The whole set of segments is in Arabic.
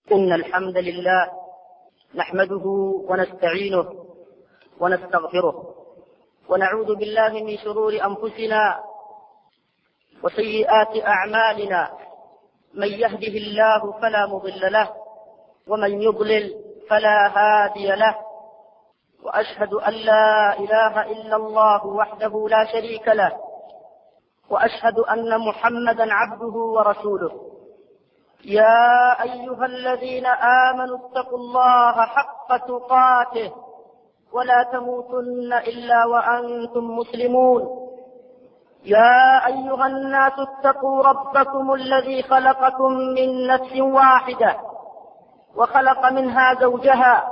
إن الحمد لله نحمده ونستعينه ونستغفره ونعوذ بالله من شرور أنفسنا وسيئات أعمالنا. من يهده الله فلا مضل له ومن يضلل فلا هادي له، وأشهد أن لا إله إلا الله وحده لا شريك له، وأشهد أن محمدا عبده ورسوله. يا أيها الذين آمنوا اتقوا الله حق تقاته ولا تموتن إلا وأنتم مسلمون. يا أيها الناس اتقوا ربكم الذي خلقكم من نفس واحدة وخلق منها زوجها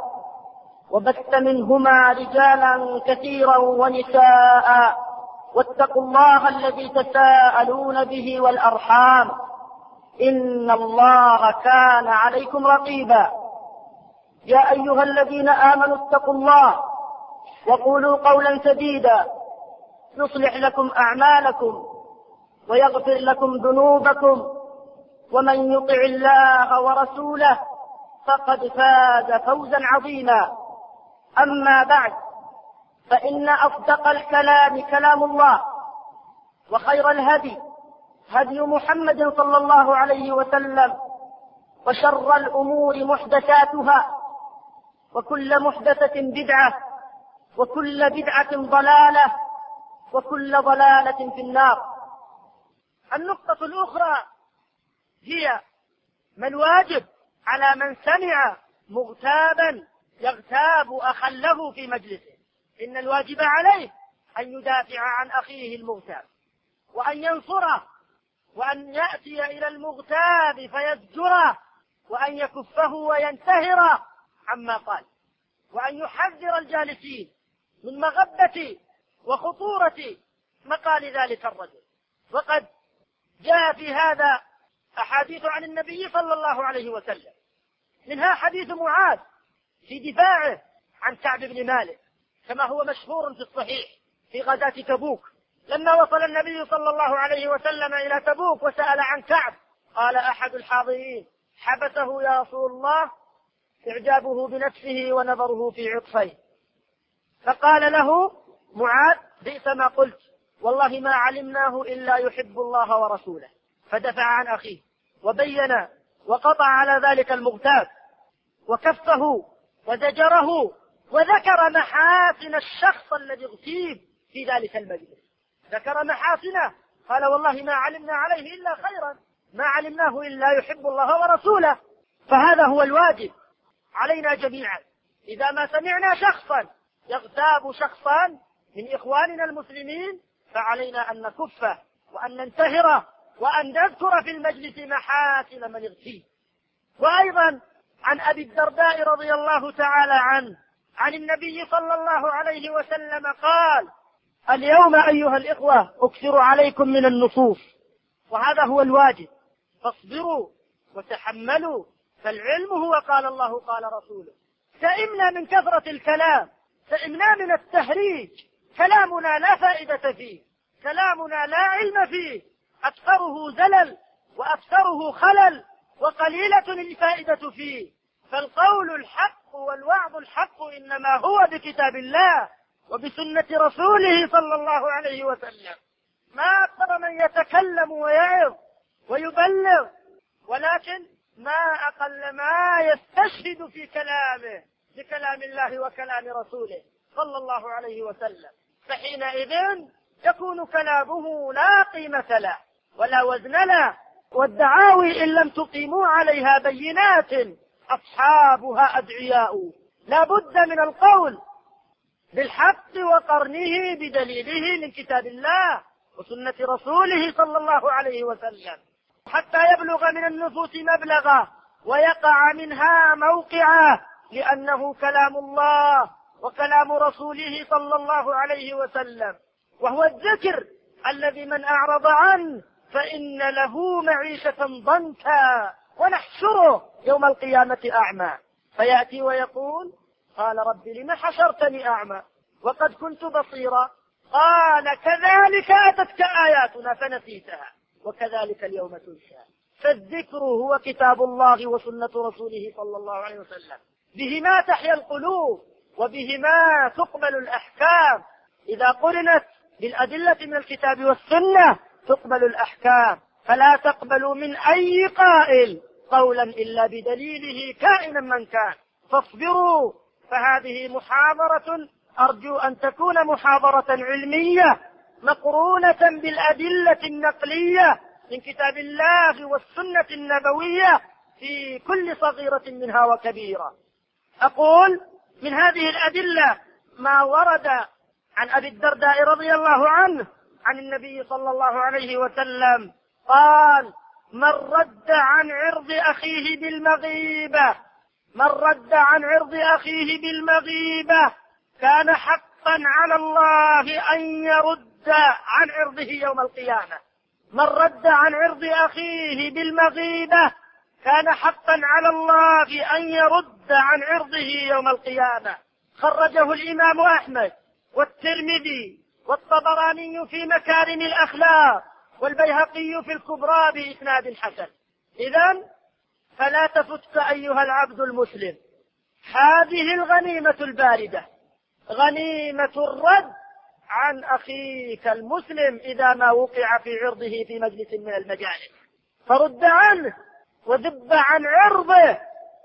وبث منهما رجالا كثيرا ونساء، واتقوا الله الذي تساءلون به والأرحام إن الله كان عليكم رقيبا. يا أيها الذين آمنوا اتقوا الله وقولوا قولا سديدا يصلح لكم أعمالكم ويغفر لكم ذنوبكم، ومن يطع الله ورسوله فقد فاز فوزا عظيما. أما بعد، فإن أصدق الكلام كلام الله، وخير الهدي هدي محمد صلى الله عليه وسلم، وشر الأمور محدثاتها، وكل محدثة بدعة، وكل بدعة ضلالة، وكل ضلالة في النار. النقطة الأخرى هي ما الواجب على من سمع مغتابا يغتاب أخا له في مجلسه. إن الواجب عليه أن يدافع عن أخيه المغتاب، وأن ينصره، وأن يأتي إلى المغتاب فيزجره، وأن يكفه وينتهر عما قال، وأن يحذر الجالسين من مغبة وخطورة مقال ذلك الرجل. وقد جاء في هذا أحاديث عن النبي صلى الله عليه وسلم، منها حديث معاذ في دفاعه عن كعب بن مالك، كما هو مشهور في الصحيح في غزاة تبوك. لما وصل النبي صلى الله عليه وسلم إلى تبوك وسأل عن كعب، قال أحد الحاضرين: حبسه يا رسول الله إعجابه بنفسه ونظره في عطفيه. فقال له معاذ: بئس ما قلت، والله ما علمناه إلا يحب الله ورسوله. فدفع عن أخيه وبين وقطع على ذلك المغتاب وكفه وزجره، وذكر محاسن الشخص الذي اغتيب في ذلك المجلس. ذكر محاسنه، قال: والله ما علمنا عليه إلا خيرا، ما علمناه إلا يحب الله ورسوله. فهذا هو الواجب علينا جميعا. إذا ما سمعنا شخصا يغتاب شخصا من إخواننا المسلمين فعلينا أن نكفه وأن ننتهره وأن نذكر في المجلس محاسن من اغتيب. وأيضا عن أبي الدرداء رضي الله تعالى عنه عن النبي صلى الله عليه وسلم قال: اليوم أيها الإخوة أكثر عليكم من النصوص، وهذا هو الواجب، فاصبروا وتحملوا، فالعلم هو قال الله قال رسوله. سئمنا من كثرة الكلام، سئمنا من التهريج، كلامنا لا فائدة فيه، كلامنا لا علم فيه، أكثره زلل وأكثره خلل، وقليلة الفائدة فيه. فالقول الحق والوعظ الحق إنما هو بكتاب الله وبسنة رسوله صلى الله عليه وسلم. ما أكثر من يتكلم ويعظ ويبلغ، ولكن ما أقل ما يستشهد في كلامه بكلام الله وكلام رسوله صلى الله عليه وسلم. فحينئذ يكون كلامه لا قيمة له ولا وزن له، والدعاوي إن لم تقيموا عليها بينات أصحابها أدعياء. لا بد من القول بالحق وقرنه بدليله من كتاب الله وسنة رسوله صلى الله عليه وسلم، حتى يبلغ من النفوس مبلغا ويقع منها موقعا، لأنه كلام الله وكلام رسوله صلى الله عليه وسلم، وهو الذكر الذي من أعرض عنه فإن له معيشة ضنكا ونحشره يوم القيامة أعمى، فيأتي ويقول: قال رب لم حشرتني أعمى وقد كنت بصيرا؟ قال: كذلك أتتك آياتنا فنسيتها وكذلك اليوم تنسى. فالذكر هو كتاب الله وسنة رسوله صلى الله عليه وسلم، بهما تحيا القلوب وبهما تقبل الأحكام. إذا قرنت بالأدلة من الكتاب والسنة تقبل الأحكام، فلا تقبلوا من أي قائل قولا إلا بدليله كائنا من كان. فاصبروا، فهذه محاضرة أرجو أن تكون محاضرة علمية مقرونة بالأدلة النقلية من كتاب الله والسنة النبوية في كل صغيرة منها وكبيرة. أقول من هذه الأدلة ما ورد عن أبي الدرداء رضي الله عنه عن النبي صلى الله عليه وسلم قال: من رد عن عرض أخيه بالمغيبة، من رد عن عرض أخيه بالمغيبة كان حقا على الله أن يرد عن عرضه يوم القيامة. من رد عن عرض أخيه بالمغيبة كان حقا على الله أن يرد عن عرضه يوم القيامة. خرجه الإمام أحمد والترمذي والطبراني في مكارم الأخلاق والبيهقي في الكبرى بإسناد حسن. إذن فلا تفتك أيها العبد المسلم هذه الغنيمة الباردة، غنيمة الرد عن أخيك المسلم إذا ما وقع في عرضه في مجلس من المجالس، فرد عنه وذب عن عرضه،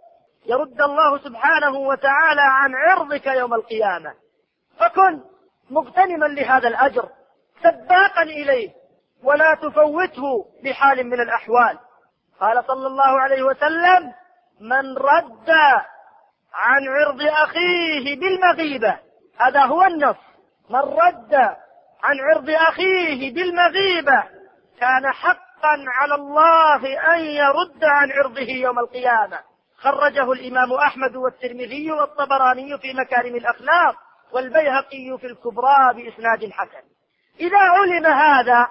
يرد الله سبحانه وتعالى عن عرضك يوم القيامة. فكن مغتنما لهذا الأجر سباقا إليه ولا تفوته بحال من الأحوال. قال صلى الله عليه وسلم: من رد عن عرض أخيه بالمغيبة، هذا هو النص، من رد عن عرض أخيه بالمغيبة كان حقا على الله أن يرد عن عرضه يوم القيامة. خرجه الإمام أحمد والترمذي والطبراني في مكارم الأخلاق والبيهقي في الكبرى بإسناد حسن. إذا علم هذا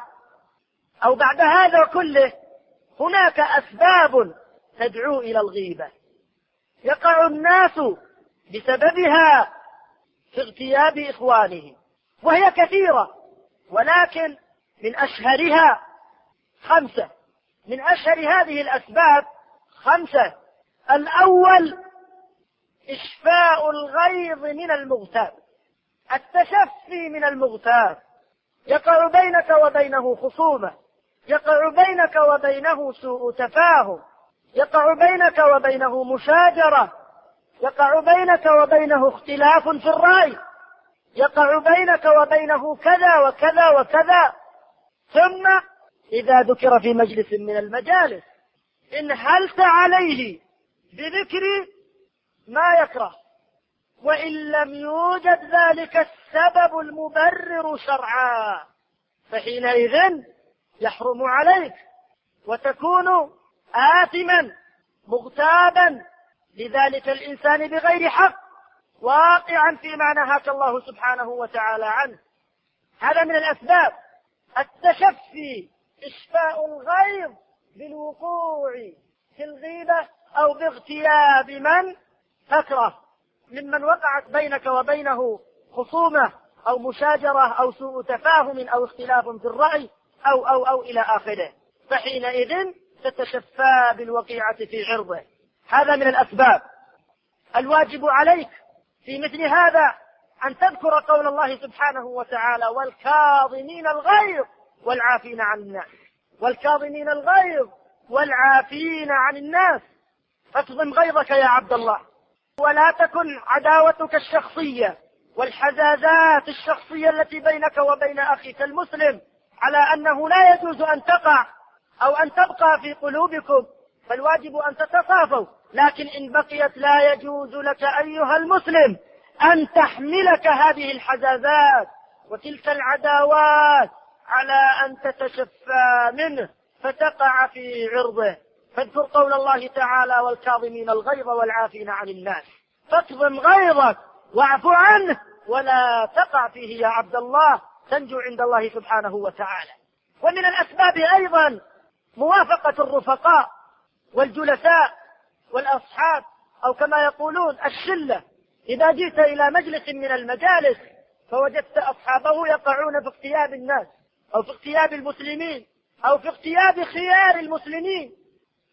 أو بعد هذا كله هناك أسباب تدعو إلى الغيبة يقع الناس بسببها في اغتياب إخوانهم، وهي كثيرة، ولكن من أشهرها 5. من أشهر هذه الأسباب 5: الأول إشفاء الغيظ من المغتاب، التشفي من المغتاب. يقع بينك وبينه خصومة، يقع بينك وبينه سوء تفاهم، يقع بينك وبينه مشاجرة، يقع بينك وبينه اختلاف في الرأي، يقع بينك وبينه كذا وكذا وكذا. ثم إذا ذكر في مجلس من المجالس انهلت عليه بذكر ما يكره، وإن لم يوجد ذلك السبب المبرر شرعا، فحينئذ يحرم عليك وتكون آثما مغتابا لذلك الإنسان بغير حق، واقعا فيما نهاك الله سبحانه وتعالى عنه. هذا من الأسباب. التشفي، إشفاء الغيظ بالوقوع في الغيبة أو باغتياب من تكره ممن وقعت بينك وبينه خصومة أو مشاجرة أو سوء تفاهم أو اختلاف في الرأي أو إلى آخره، فحينئذ تتشفى بالوقيعة في عرضه. هذا من الأسباب. الواجب عليك في مثل هذا أن تذكر قول الله سبحانه وتعالى: والكاظمين الغيظ والعافين عن الناس. والكاظمين الغيظ والعافين عن الناس. فاكظم غيظك يا عبد الله، ولا تكن عداوتك الشخصية والحزازات الشخصية التي بينك وبين أخيك المسلم على أنه لا يجوز أن تقع أو أن تبقى في قلوبكم، فالواجب أن تتصافوا. لكن إن بقيت لا يجوز لك أيها المسلم أن تحملك هذه الحزازات وتلك العداوات على أن تتشفى منه فتقع في عرضه. فاذكر قول الله تعالى: والكاظمين الغيظ والعافين عن الناس. فاكظم غيظك واعف عنه ولا تقع فيه يا عبد الله، تنجو عند الله سبحانه وتعالى. ومن الأسباب أيضا موافقة الرفقاء والجلساء والأصحاب، أو كما يقولون الشلة. إذا جئت إلى مجلس من المجالس فوجدت أصحابه يقعون في اغتياب الناس أو في اغتياب المسلمين أو في اغتياب خيار المسلمين،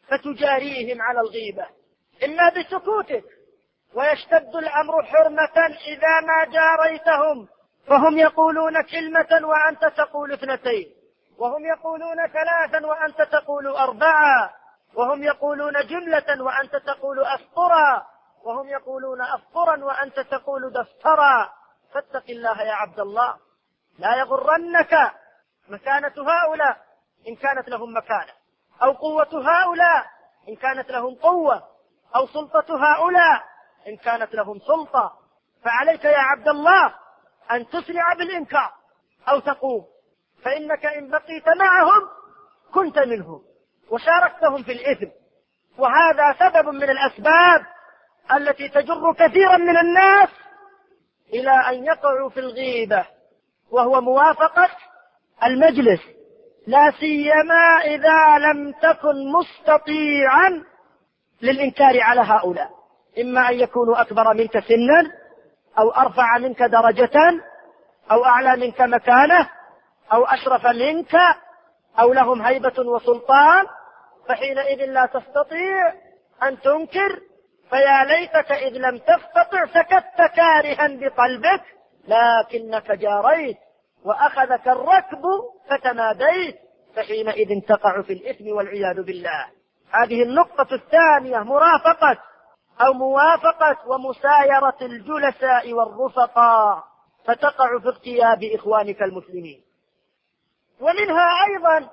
فتجاريهم على الغيبة، إما بسكوتك، ويشتد الأمر حرمة إذا ما جاريتهم، فهم يقولون كلمة وأنت تقول 2، وهم يقولون 3 وأنت تقول 4، وهم يقولون جملة وأنت تقول أسطرا، وهم يقولون أسطرا وأنت تقول دفترا. فاتق الله يا عبد الله، لا يغرنك مكانة هؤلاء إن كانت لهم مكانة، أو قوة هؤلاء إن كانت لهم قوة، أو سلطة هؤلاء إن كانت لهم سلطة. فعليك يا عبد الله أن تسرع بالإنكار أو تقوم، فإنك إن بقيت معهم كنت منهم وشاركتهم في الإثم. وهذا سبب من الأسباب التي تجر كثيرا من الناس إلى أن يقعوا في الغيبة، وهو موافقة المجلس، لا سيما إذا لم تكن مستطيعا للإنكار على هؤلاء، إما أن يكونوا أكبر منك سنا، أو أرفع منك درجة، أو أعلى منك مكانة، أو أشرف منك، أو لهم هيبة وسلطان، فحينئذ لا تستطيع أن تنكر. فيا ليتك إذ لم تستطع سكت كارها بقلبك، لكنك جاريت وأخذك الركب فتماديت، فحينئذ تقع في الإثم والعياذ بالله. هذه النقطة الثانية، مرافقة أو موافقة ومسايرة الجلساء والرفقاء، فتقع في اغتياب إخوانك المسلمين. ومنها أيضا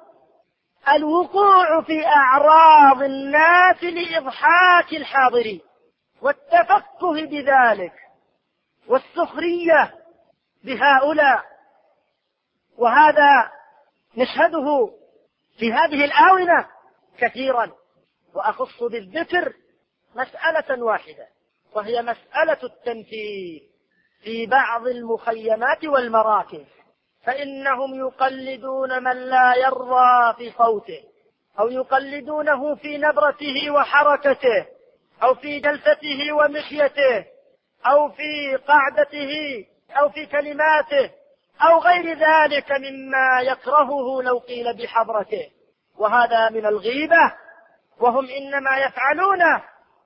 الوقوع في أعراض الناس لإضحاك الحاضرين والتفكه بذلك والسخرية بهؤلاء، وهذا نشهده في هذه الآونة كثيرا. وأخص بالذكر مسألة واحدة، وهي مسألة التمثيل في بعض المخيمات والمراكز، فإنهم يقلدون من لا يرضى في صوته، أو يقلدونه في نبرته وحركته، أو في جلسته ومشيته، أو في قعدته، أو في كلماته، أو غير ذلك مما يكرهه لو قيل بحضرته. وهذا من الغيبة، وهم إنما يفعلونه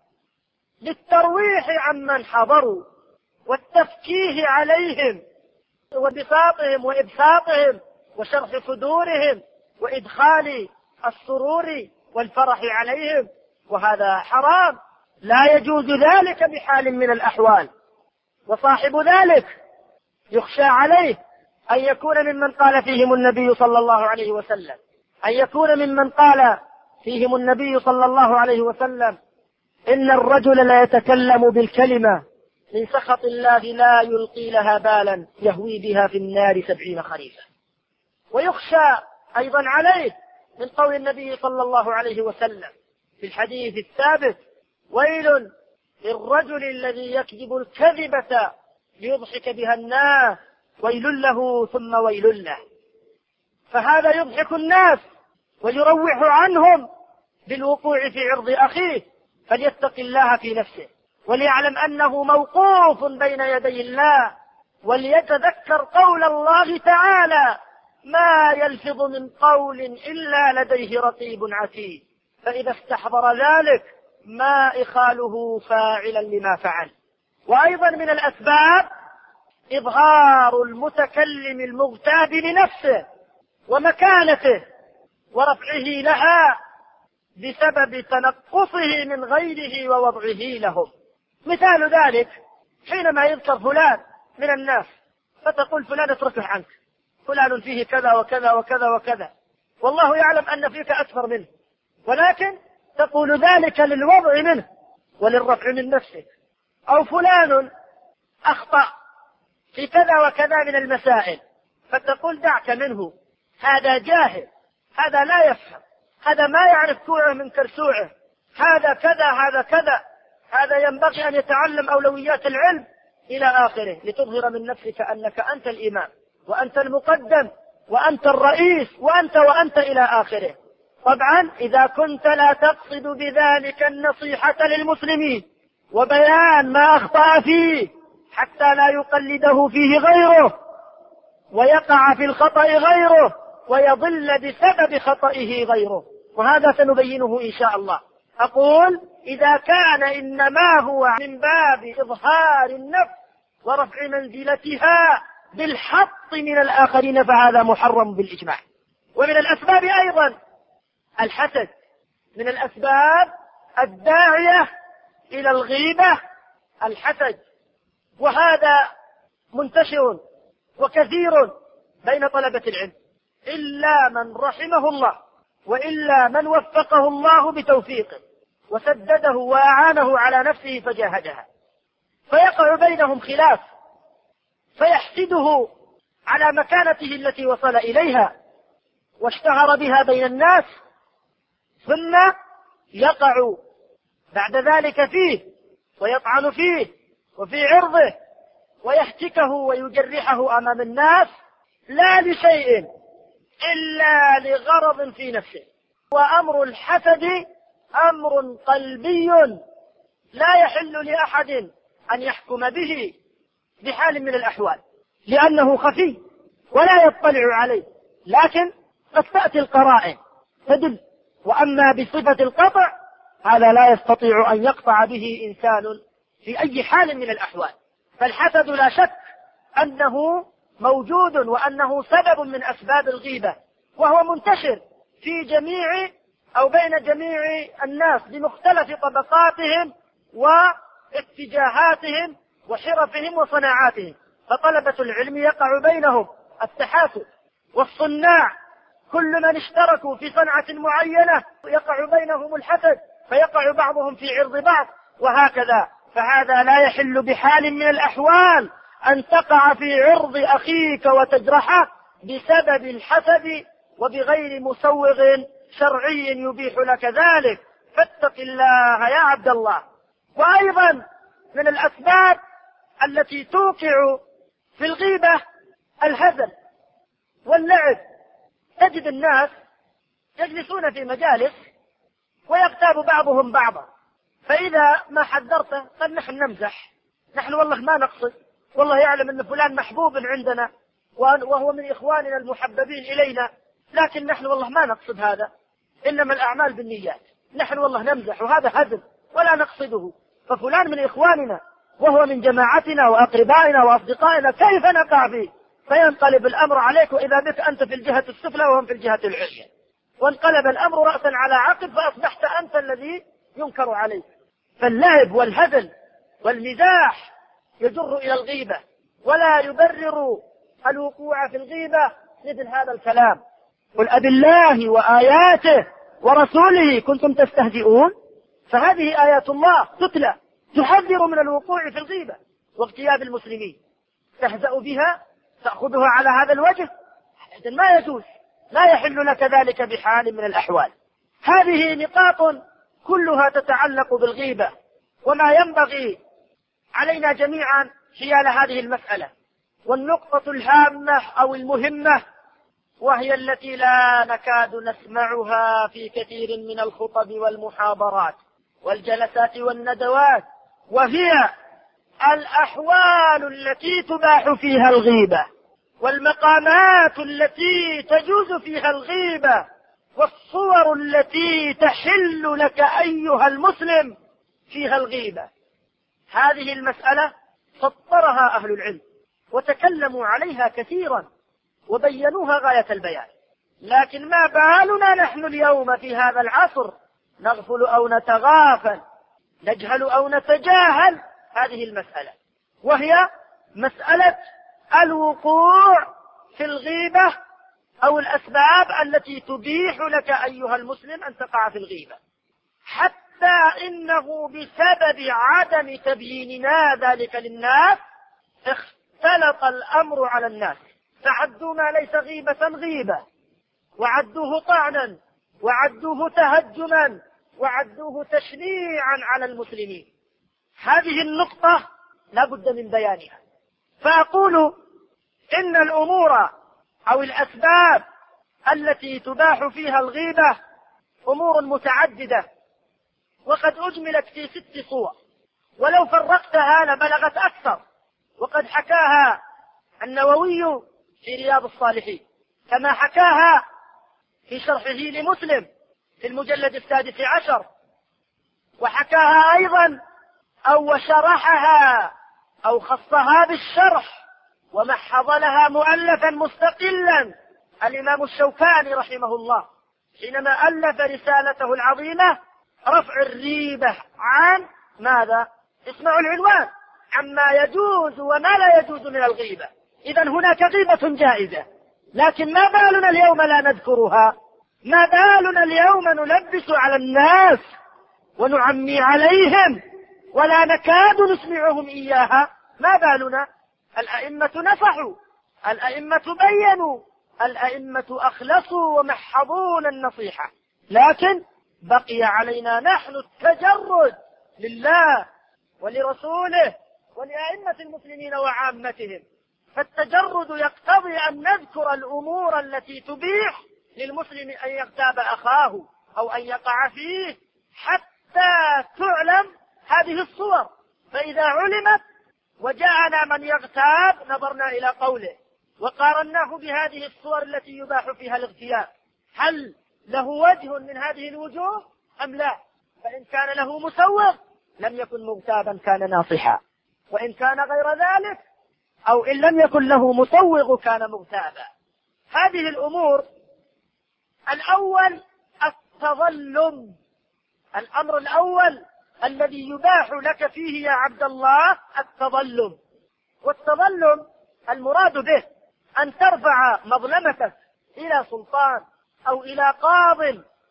للترويح عمن حضروا والتفكيه عليهم وبساطهم وإبساطهم وشرح صدورهم وإدخال السرور والفرح عليهم، وهذا حرام، لا يجوز ذلك بحال من الأحوال. وصاحب ذلك يخشى عليه أن يكون ممن قال فيهم النبي صلى الله عليه وسلم، أن يكون ممن قال فيهم النبي صلى الله عليه وسلم: إن الرجل لا يتكلم بالكلمة من سخط الله لا يلقي لها بالا يهوي بها في النار 70 خريفا. ويخشى أيضا عليه من قول النبي صلى الله عليه وسلم في الحديث الثابت: ويل للرجل الذي يكذب الكذبة ليضحك بها الناس، ويل له ثم ويل له. فهذا يضحك الناس ويروح عنهم بالوقوع في عرض أخيه، فليتق الله في نفسه، وليعلم أنه موقوف بين يدي الله، وليتذكر قول الله تعالى: ما يلفظ من قول إلا لديه رقيب عتيد. فإذا استحضر ذلك ما إخاله فاعلا لما فعل. وأيضا من الأسباب إظهار المتكلم المغتاب لنفسه ومكانته ورفعه لها بسبب تنقصه من غيره ووضعه لهم. مثال ذلك حينما يذكر فلان من الناس فتقول: فلان اتركه عنك، فلان فيه كذا وكذا وكذا وكذا، والله يعلم أن فيك أكثر منه، ولكن تقول ذلك للوضع منه وللرفع من نفسك. أو فلان أخطأ في كذا وكذا من المسائل، فتقول: دعك منه، هذا جاهل، هذا لا يفهم، هذا ما يعرف كوعه من كرسوعه، هذا كذا، هذا كذا، هذا ينبغي أن يتعلم أولويات العلم إلى آخره، لتظهر من نفسك أنك أنت الإمام وأنت المقدم وأنت الرئيس وأنت إلى آخره. طبعا إذا كنت لا تقصد بذلك النصيحة للمسلمين وبيان ما أخطأ فيه حتى لا يقلده فيه غيره ويقع في الخطأ غيره ويضل بسبب خطئه غيره، وهذا سنبينه إن شاء الله. أقول إذا كان إنما هو من باب إظهار النفس ورفع منزلتها بالحط من الآخرين فهذا محرم بالإجماع. ومن الأسباب أيضا الحسد، من الأسباب الداعية إلى الغيبة الحسد، وهذا منتشر وكثير بين طلبة العلم إلا من رحمه الله، وإلا من وفقه الله بتوفيقه وسدده وأعانه على نفسه فجاهدها، فيقع بينهم خلاف فيحسده على مكانته التي وصل إليها واشتهر بها بين الناس، ثم يقع بعد ذلك فيه ويطعن فيه وفي عرضه ويحتكه ويجرحه أمام الناس، لا لشيء إلا لغرض في نفسه. وأمر الحسد أمر قلبي لا يحل لأحد أن يحكم به بحال من الأحوال، لأنه خفي ولا يطلع عليه، لكن قد تأتي القرائن تدل. وأما بصفة القطع هذا لا يستطيع أن يقطع به إنسان في أي حال من الأحوال. فالحسد لا شك أنه موجود وأنه سبب من أسباب الغيبة، وهو منتشر في جميع أو بين جميع الناس بمختلف طبقاتهم واتجاهاتهم وحرفهم وصناعاتهم. فطلبة العلم يقع بينهم التحاسد، والصناع كل من اشتركوا في صنعة معينة يقع بينهم الحسد، فيقع بعضهم في عرض بعض وهكذا. فهذا لا يحل بحال من الأحوال أن تقع في عرض أخيك وتجرحه بسبب الحسد وبغير مسوغ شرعي يبيح لك ذلك، فاتق الله يا عبد الله. وأيضا من الأسباب التي توقع في الغيبة الهزل واللعب. تجد الناس يجلسون في مجالس ويغتاب بعضهم بعضا، فإذا ما حذرته قال نحن نمزح، نحن والله ما نقصد، والله يعلم أن فلان محبوب عندنا وهو من إخواننا المحببين إلينا، لكن نحن والله ما نقصد هذا، إنما الأعمال بالنيات، نحن والله نمزح وهذا هزل ولا نقصده، ففلان من إخواننا وهو من جماعتنا وأقربائنا وأصدقائنا كيف نقع فيه؟ فينقلب الأمر عليك، وإذا بك أنت في الجهة السفلى وهم في الجهة العليا، وانقلب الأمر رأسا على عقب، فأصبحت أنت الذي ينكر عليك. فاللعب والهزل والمزاح يجر إلى الغيبة، ولا يبرر الوقوع في الغيبة مثل هذا الكلام. قل أبالله وآياته ورسوله كنتم تستهزئون، فهذه آيات الله تتلى تحذر من الوقوع في الغيبة واغتياب المسلمين، تهزأ بها تأخذها على هذا الوجه، ما يجوز، لا يحل لك ذلك بحال من الأحوال. هذه نقاط كلها تتعلق بالغيبة، وما ينبغي علينا جميعا حيال هذه المسألة. والنقطة الهامة أو المهمة، وهي التي لا نكاد نسمعها في كثير من الخطب والمحاضرات والجلسات والندوات، وهي الأحوال التي تباح فيها الغيبة، والمقامات التي تجوز فيها الغيبة، والصور التي تحل لك أيها المسلم فيها الغيبة. هذه المسألة سطرها أهل العلم وتكلموا عليها كثيرا وبينوها غاية البيان، لكن ما بالنا نحن اليوم في هذا العصر نغفل أو نتغافل، نجهل أو نتجاهل هذه المسألة، وهي مسألة الوقوع في الغيبة أو الأسباب التي تبيح لك أيها المسلم أن تقع في الغيبة، حتى إنه بسبب عدم تبييننا ذلك للناس اختلط الأمر على الناس، فعدوا ما ليس غيبة غيبة، وعدوه طعنا، وعدوه تهجما، وعدوه تشنيعا على المسلمين. هذه النقطة لا بد من بيانها. فأقول إن الأمور أو الأسباب التي تباح فيها الغيبة أمور متعددة، وقد أجملت في 6 صور، ولو فرقتها لبلغت أكثر، وقد حكاها النووي في رياض الصالحين، كما حكاها في شرحه لمسلم في المجلد 16، وحكاها أيضا أو وشرحها أو خصها بالشرح ومحض لها مؤلفا مستقلا الإمام الشوكاني رحمه الله حينما ألف رسالته العظيمة رفع الريبة عن ماذا؟ اسمعوا العنوان: عما يجوز وما لا يجوز من الغيبة. إذن هناك غيبة جائزة، لكن ما بالنا اليوم لا نذكرها؟ ما بالنا اليوم نلبس على الناس ونعمي عليهم ولا نكاد نسمعهم إياها؟ ما بالنا؟ الأئمة نصحوا، الأئمة بينوا، الأئمة أخلصوا ومحضون النصيحة، لكن بقي علينا نحن التجرد لله ولرسوله ولأئمة المسلمين وعامتهم. فالتجرد يقتضي أن نذكر الأمور التي تبيح للمسلم أن يغتاب أخاه أو أن يقع فيه حتى تعلم هذه الصور. فإذا علمت وجاءنا من يغتاب نظرنا إلى قوله وقارناه بهذه الصور التي يباح فيها الاغتياب، هل له وجه من هذه الوجوه أم لا؟ فإن كان له مسوغ لم يكن مغتابا، كان ناصحا، وإن كان غير ذلك أو إن لم يكن له مسوغ كان مغتابا. هذه الأمور: الأول التظلم، الأمر الأول الذي يباح لك فيه يا عبد الله التظلم. والتظلم المراد به أن ترفع مظلمتك إلى سلطان أو إلى قاض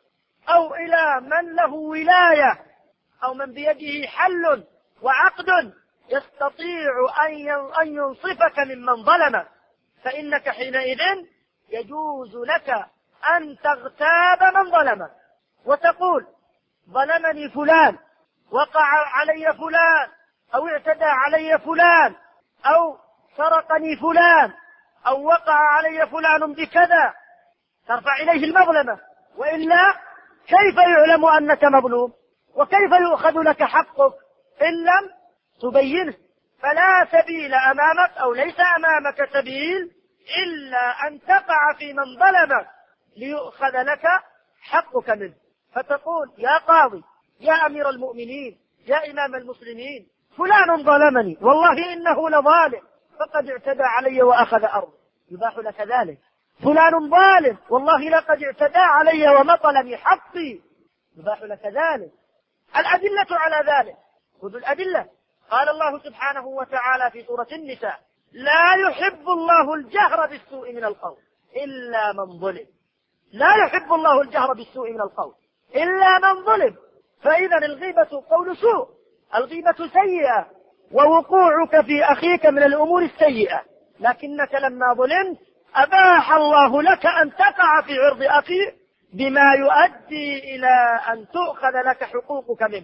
أو إلى من له ولاية أو من بيده حل وعقد يستطيع أن ينصفك ممن ظلمك، فإنك حينئذ يجوز لك أن تغتاب من ظلمك وتقول: ظلمني فلان، وقع علي فلان، أو اعتدى علي فلان، أو سرقني فلان، أو وقع علي فلان بكذا، ترفع إليه المظلمة. وإلا كيف يعلم أنك مظلوم؟ وكيف يؤخذ لك حقك إن لم تبينه؟ فلا سبيل أمامك أو ليس أمامك سبيل إلا أن تقع في من ظلمك ليؤخذ لك حقك منه، فتقول: يا قاضي، يا أمير المؤمنين، يا إمام المسلمين، فلان ظلمني والله إنه لظالم فقد اعتدى علي وأخذ أرضي، يباح لك ذلك. فلان ظالم والله لقد اعتدى علي ومطلني حقي، يباح لك ذلك. الأدلة على ذلك: خذوا الأدلة. قال الله سبحانه وتعالى في سورة النساء: لا يحب الله الجهر بالسوء من القول إلا من ظلم. لا يحب الله الجهر بالسوء من القول إلا من ظلم. فإذا الغيبة قول سوء، الغيبة سيئة، ووقوعك في أخيك من الأمور السيئة، لكنك لما ظلمت أباح الله لك أن تقع في عرض أخيك بما يؤدي إلى أن تؤخذ لك حقوقك منه.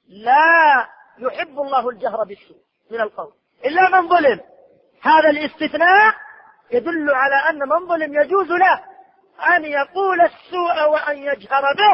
لا يحب الله الجهر بالسوء من القول إلا من ظلم. هذا الاستثناء يدل على أن من ظلم يجوز له أن يقول السوء وأن يجهر به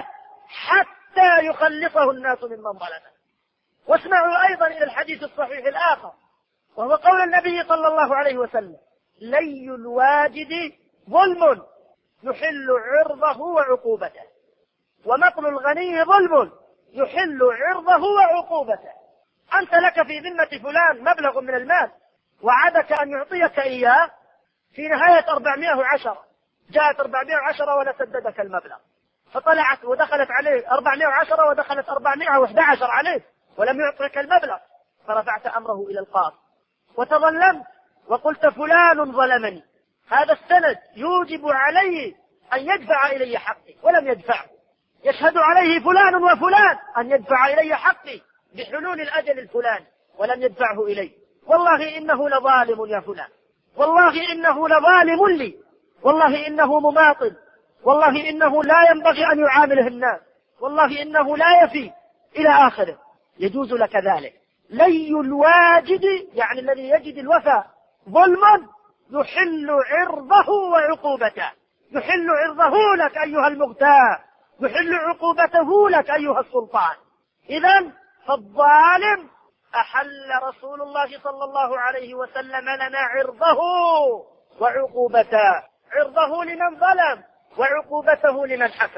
حتى يخلصه الناس ممن ظلمه. واسمعوا أيضا إلى الحديث الصحيح الآخر، وهو قول النبي صلى الله عليه وسلم: لي الواجد ظلم يحل عرضه وعقوبته، ومطل الغني ظلم يحل عرضه وعقوبته. أنت لك في ذمة فلان مبلغ من المال وعدك أن يعطيك إياه في نهاية 410، جاءت 410 ولا سددك المبلغ، فطلعت ودخلت عليه 410 ودخلت 411 عليه ولم يعطيك المبلغ، فرفعت أمره إلى القاضي وتظلمت وقلت: فلان ظلمني، هذا السند يوجب عليه أن يدفع إلي حقي ولم يدفعه، يشهد عليه فلان وفلان أن يدفع إلي حقي بحلول الأجل الفلاني ولم يدفعه إلي، والله إنه لظالم يا فلان، والله إنه لظالم لي، والله إنه مماطل، والله إنه لا ينبغي أن يعامله الناس، والله إنه لا يفي إلى آخره، يجوز لك ذلك. لي الواجد يعني الذي يجد الوفاء ظلم يحل عرضه وعقوبته، يحل عرضه لك أيها المغتاب، يحل عقوبته لك أيها السلطان. إذن فالظالم أحل رسول الله صلى الله عليه وسلم لنا عرضه وعقوبته، عرضه لمن ظلم وعقوبته لمن حكم.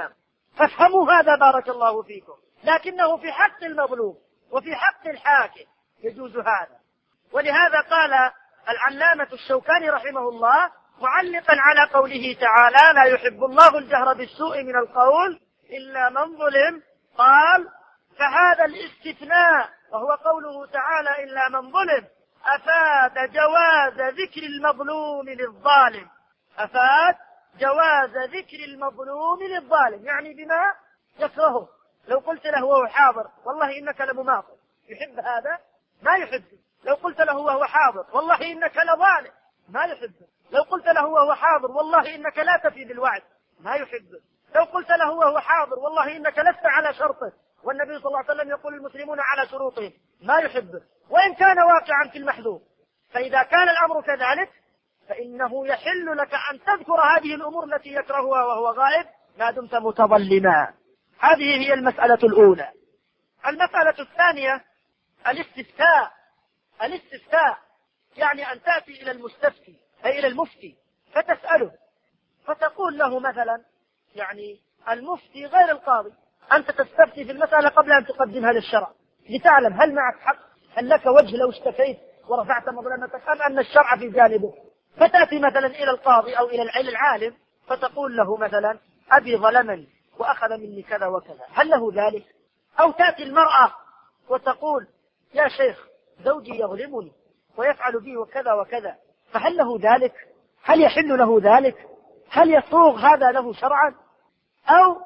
فافهموا هذا بارك الله فيكم. لكنه في حق المظلوم وفي حق الحاكم يجوز هذا. ولهذا قال العلامة الشوكاني رحمه الله معلقا على قوله تعالى: لا يحب الله الجهر بالسوء من القول إلا من ظلم، قال: فهذا الاستثناء وهو قوله تعالى إلا من ظلم أفاد جواز ذكر المظلوم للظالم. أفاد جواز ذكر المظلوم للظالم، يعني بما يكرهه. لو قلت له وهو حاضر: والله إنك لمماطل، يحب هذا؟ ما يحبه. لو قلت له وهو حاضر: والله إنك لظالم، ما يحبه. لو قلت له وهو حاضر: والله إنك لا تفي بالوعد، ما يحبه. لو قلت له وهو حاضر: والله إنك لست على شرطه، والنبي صلى الله عليه وسلم يقول المسلمون على شروطهم، ما يحبه، وإن كان واقعا في المحذور. فإذا كان الأمر كذلك فإنه يحل لك أن تذكر هذه الأمور التي يكرهها وهو غائب ما دمت متظلما. هذه هي المسألة الأولى. المسألة الثانية الاستفتاء. الاستفتاء يعني أن تأتي إلى المستفتي أي إلى المفتي فتسأله، فتقول له مثلا، يعني المفتي غير القاضي، أنت تستفتي في المسألة قبل أن تقدمها للشرع لتعلم هل معك حق، هل لك وجه لو اشتكيت ورفعت مظلمتك، أم أن الشرع في جانبه. فتأتي مثلا إلى القاضي أو إلى العالم فتقول له مثلا: أبي ظلمني وأخذ مني كذا وكذا، هل له ذلك؟ أو تأتي المرأة وتقول: يا شيخ زوجي يظلمني ويفعل بي وكذا وكذا، فهل له ذلك؟ هل يحل له ذلك؟ هل يصوغ هذا له شرعا؟ أو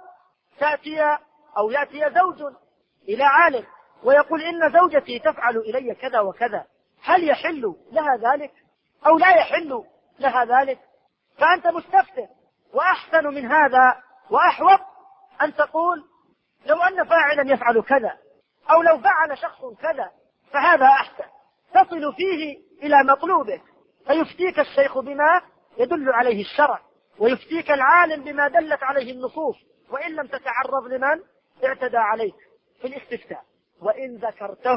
يأتي زوج إلى عالم ويقول: إن زوجتي تفعل إلي كذا وكذا، هل يحل لها ذلك أو لا يحل لها ذلك؟ فأنت مستفتي. وأحسن من هذا وأحوط أن تقول: لو أن فاعلا يفعل كذا، أو لو فعل شخص كذا، فهذا أحسن، تصل فيه إلى مطلوبك، فيفتيك الشيخ بما يدل عليه الشرع، ويفتيك العالم بما دلت عليه النصوص، وإن لم تتعرض لمن اعتدى عليك في الاستفتاء. وإن ذكرته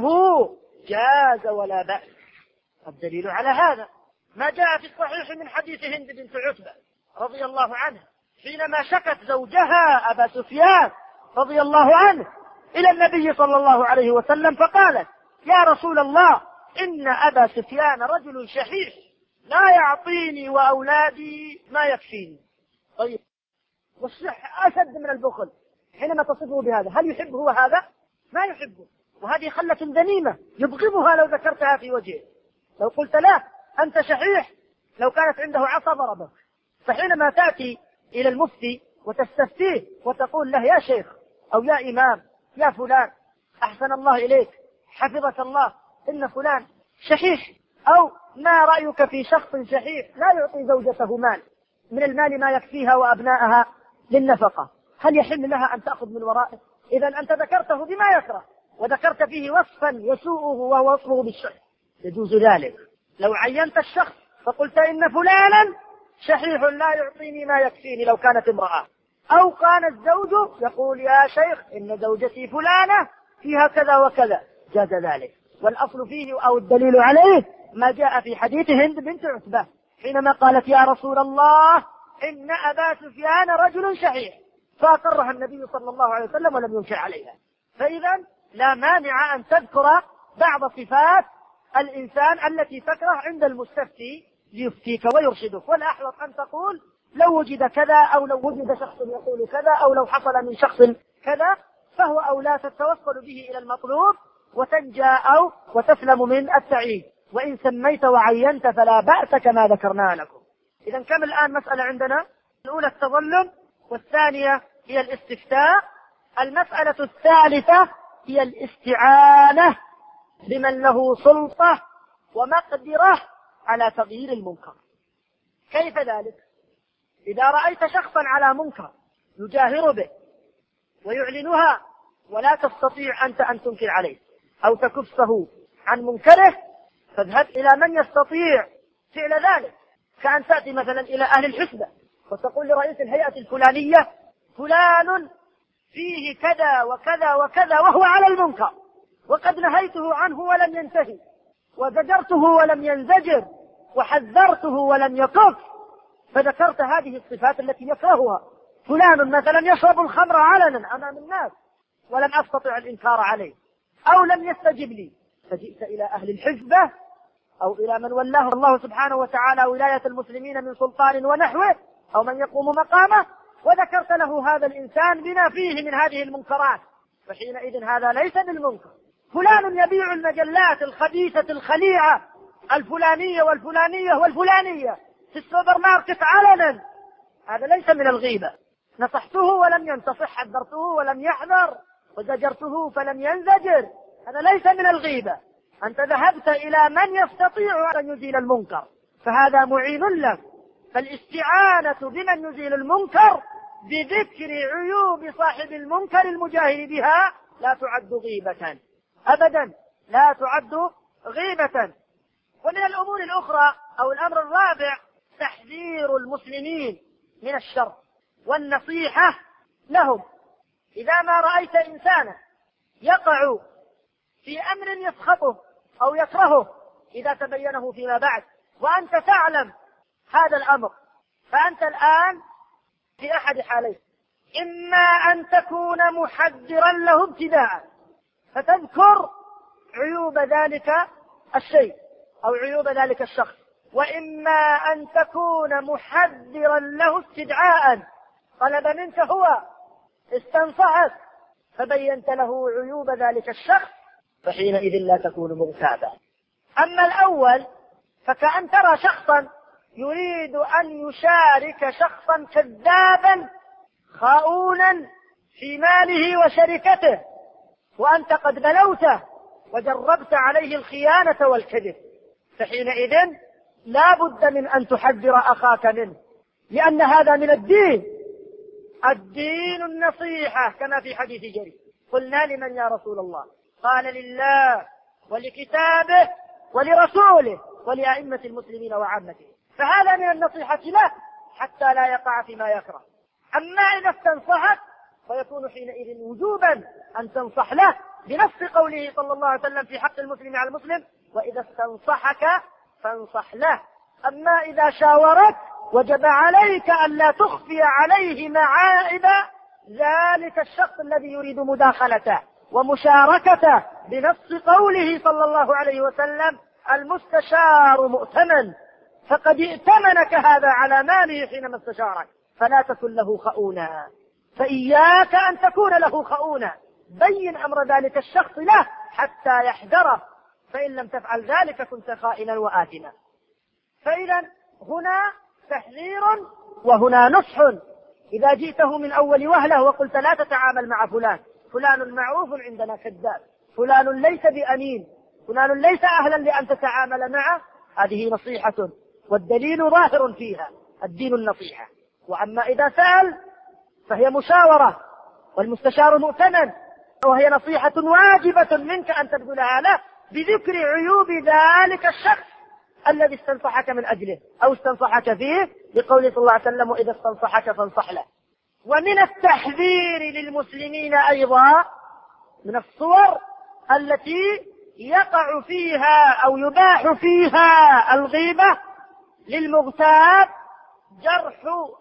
جاز ولا بأس. الدليل على هذا ما جاء في الصحيح من حديث هند بنت عتبة رضي الله عنها حينما شكت زوجها أبا سفيان رضي الله عنه إلى النبي صلى الله عليه وسلم، فقالت: يا رسول الله، إن أبا سفيان رجل شحيح لا يعطيني وأولادي ما يكفيني. طيب، والشح أشد من البخل. حينما تصفه بهذا هل يحبه هذا؟ ما يحبه. وهذه خلة ذميمة يبغضها لو ذكرتها في وجهه. لو قلت له: أنت شحيح، لو كانت عنده عصا ضربك. فحينما تأتي إلى المفتي وتستفتيه وتقول له: يا شيخ أو يا إمام يا فلان، أحسن الله إليك، حفظك الله، إن فلان شحيح، أو ما رأيك في شخص شحيح لا يعطي زوجته مال من المال ما يكفيها وأبنائها للنفقة، هل يحل لها أن تأخذ من ورائه؟ إذا أنت ذكرته بما يكره، وذكرت فيه وصفا يسوءه وهو وصفه بالشح، يجوز ذلك. لو عينت الشخص فقلت: إن فلانا شحيح لا يعطيني ما يكفيني، لو كانت امرأة، أو كان الزوج يقول: يا شيخ إن زوجتي فلانة فيها كذا وكذا، جاز ذلك. والأصل فيه أو الدليل عليه ما جاء في حديث هند بنت عتبة حينما قالت: يا رسول الله، إن أبا سفيان رجل شحيح، فأقرها النبي صلى الله عليه وسلم ولم ينكر عليها. فإذا لا مانع أن تذكر بعض صفات الإنسان التي تكره عند المستفتي ليفتيك ويرشدك. والأحوط أن تقول: لو وجد كذا، أو لو وجد شخص يقول كذا، أو لو حصل من شخص كذا، فهو أولى تتوصل به إلى المطلوب وتنجى أو وتسلم من التعيين. وإن سميت وعينت فلا بأس كما ذكرنا لكم. إذا كم الآن مسألة عندنا؟ الأولى التظلم، والثانية هي الاستفتاء. المسألة الثالثة هي الاستعانة بمن له سلطة ومقدرة على تغيير المنكر. كيف ذلك؟ إذا رأيت شخصا على منكر يجاهر به ويعلنها ولا تستطيع أنت أن تنكر عليه أو تكفه عن منكره، فاذهب إلى من يستطيع فعل ذلك، كأن تأتي مثلا إلى أهل الحسبة وتقول لرئيس الهيئة الفلانية: فلان فيه كذا وكذا وكذا وهو على المنكر، وقد نهيته عنه ولم ينتهي، وزجرته ولم ينزجر، وحذرته ولم يكف، فذكرت هذه الصفات التي يكرهها، فلان مثلا يشرب الخمر علنا أمام الناس ولم أستطع الإنكار عليه أو لم يستجب لي، فجئت إلى أهل الحزبة أو إلى من ولاه الله سبحانه وتعالى ولاية المسلمين من سلطان ونحوه أو من يقوم مقامه، وذكرت له هذا الإنسان بما فيه من هذه المنكرات، فحينئذ هذا ليس بالمنكر. فلان يبيع المجلات الخبيثة الخليعة الفلانية والفلانية والفلانية في السوبر ماركت علنا، هذا ليس من الغيبة. نصحته ولم ينتصح، حذرته ولم يحذر، وزجرته فلم ينزجر، هذا ليس من الغيبة. أنت ذهبت إلى من يستطيع أن يزيل المنكر، فهذا معين لك. فالاستعانة بمن يزيل المنكر بذكر عيوب صاحب المنكر المجاهر بها لا تعد غيبة أبدا، لا تعد غيبة. ومن الأمور الأخرى أو الأمر الرابع تحذير المسلمين من الشر والنصيحة لهم. إذا ما رأيت إنسانا يقع في أمر يسخطه أو يكرهه إذا تبينه فيما بعد وأنت تعلم هذا الأمر، فأنت الآن في أحد حالين: إما أن تكون محذرا له ابتداء فتذكر عيوب ذلك الشيء أو عيوب ذلك الشخص، وإما أن تكون محذرا له استدعاء، طلب منك هو، استنصحك فبينت له عيوب ذلك الشخص، فحينئذ لا تكون مغتابا. أما الأول فكأن ترى شخصا يريد أن يشارك شخصا كذابا خائونا في ماله وشركته، وأنت قد بلوته وجربت عليه الخيانة والكذب، فحينئذ لا بد من أن تحذر أخاك منه، لأن هذا من الدين النصيحة كما في حديث جرير. قلنا: لمن يا رسول الله؟ قال: لله ولكتابه ولرسوله ولأئمة المسلمين وعامته. فهذا من النصيحة له حتى لا يقع فيما يكره. أما إذا استنصحك فيكون حينئذ وجوبا أن تنصح له بنص قوله صلى الله عليه وسلم في حق المسلم على المسلم: وإذا استنصحك فانصح له. أما إذا شاورك وجب عليك أن لا تخفي عليه معائب ذلك الشخص الذي يريد مداخلته ومشاركته بنص قوله صلى الله عليه وسلم: المستشار مؤتمن، فقد ائتمنك هذا على ماله حينما استشارك، فلا تكن له خؤونا، فإياك أن تكون له خؤونا. بين أمر ذلك الشخص له حتى يحذره، فإن لم تفعل ذلك كنت خائنا وآثما. فإذا هنا تحذير وهنا نصح. إذا جئته من أول وهلة وقلت لا تتعامل مع فلان، فلان معروف عندنا كذاب، فلان ليس بأمين، فلان ليس أهلا لأن تتعامل معه، هذه نصيحة والدليل ظاهر فيها، الدين النصيحة. وأما إذا سأل فهي مشاورة والمستشار مؤتمن، وهي نصيحة واجبة منك أن تبذلها له بذكر عيوب ذلك الشخص الذي استنصحك من أجله أو استنصحك فيه، بقوله صلى الله عليه وسلم: وإذا استنصحك فانصح له. ومن التحذير للمسلمين أيضا من الصور التي يقع فيها أو يباح فيها الغيبة للمغتاب جرح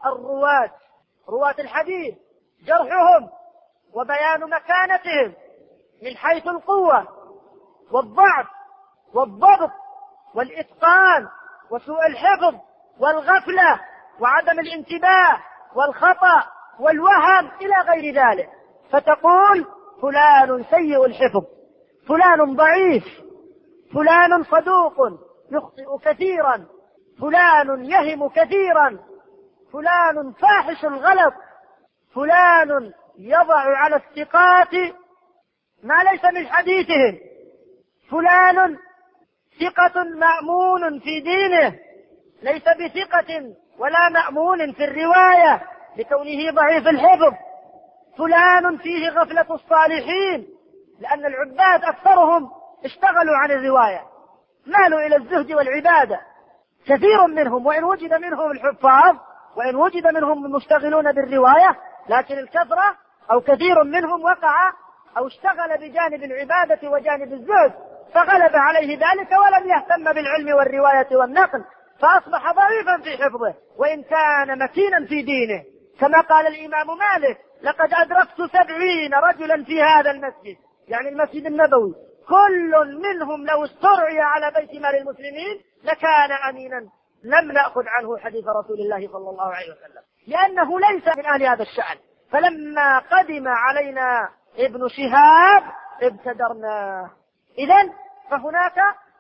رواة الحديث، جرحهم وبيان مكانتهم من حيث القوة والضعف والضبط والإتقان وسوء الحفظ والغفلة وعدم الانتباه والخطأ والوهم إلى غير ذلك، فتقول: فلان سيء الحفظ، فلان ضعيف، فلان صدوق يخطئ كثيرا، فلان يهم كثيرا، فلان فاحش الغلط، فلان يضع على الثقات ما ليس من حديثهم، فلان ثقة مأمون في دينه ليس بثقة ولا مأمون في الرواية لكونه ضعيف الحفظ، فلان فيه غفلة الصالحين، لأن العباد أكثرهم اشتغلوا عن الرواية، مالوا إلى الزهد والعبادة كثير منهم، وإن وجد منهم الحفاظ وإن وجد منهم المشتغلون بالرواية، لكن الكثرة أو كثير منهم وقع أو اشتغل بجانب العبادة وجانب الزهد، فغلب عليه ذلك ولم يهتم بالعلم والرواية والنقل، فأصبح ضعيفا في حفظه وإن كان متينا في دينه، كما قال الإمام مالك: لقد أدركت 70 رجلا في هذا المسجد، يعني المسجد النبوي، كل منهم لو استرعي على بيت مال المسلمين لكان أمينا، لم نأخذ عنه حديث رسول الله صلى الله عليه وسلم، لأنه ليس من أهل هذا الشأن. فلما قدم علينا ابن شهاب ابتدرناه. إذن فهناك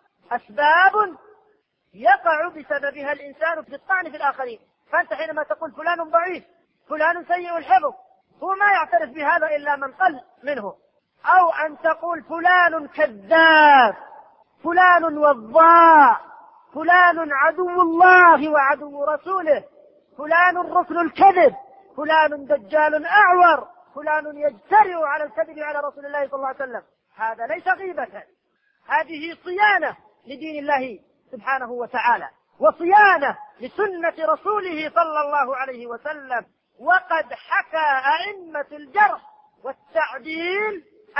أسباب يقع بسببها الإنسان في الطعن في الآخرين. فأنت حينما تقول فلان ضعيف، فلان سيء الحفظ، هو ما يعترف بهذا إلا من قل منه. أو أن تقول فلان كذاب، فلان وضاع، فلان عدو الله وعدو رسوله، فلان ركن الكذب، فلان دجال أعور، فلان يجترئ على الكذب على رسول الله صلى الله عليه وسلم. هذا ليس غيبة، هذه صيانة لدين الله سبحانه وتعالى، وصيانة لسنة رسوله صلى الله عليه وسلم. وقد حكى أئمة الجرح والتعديل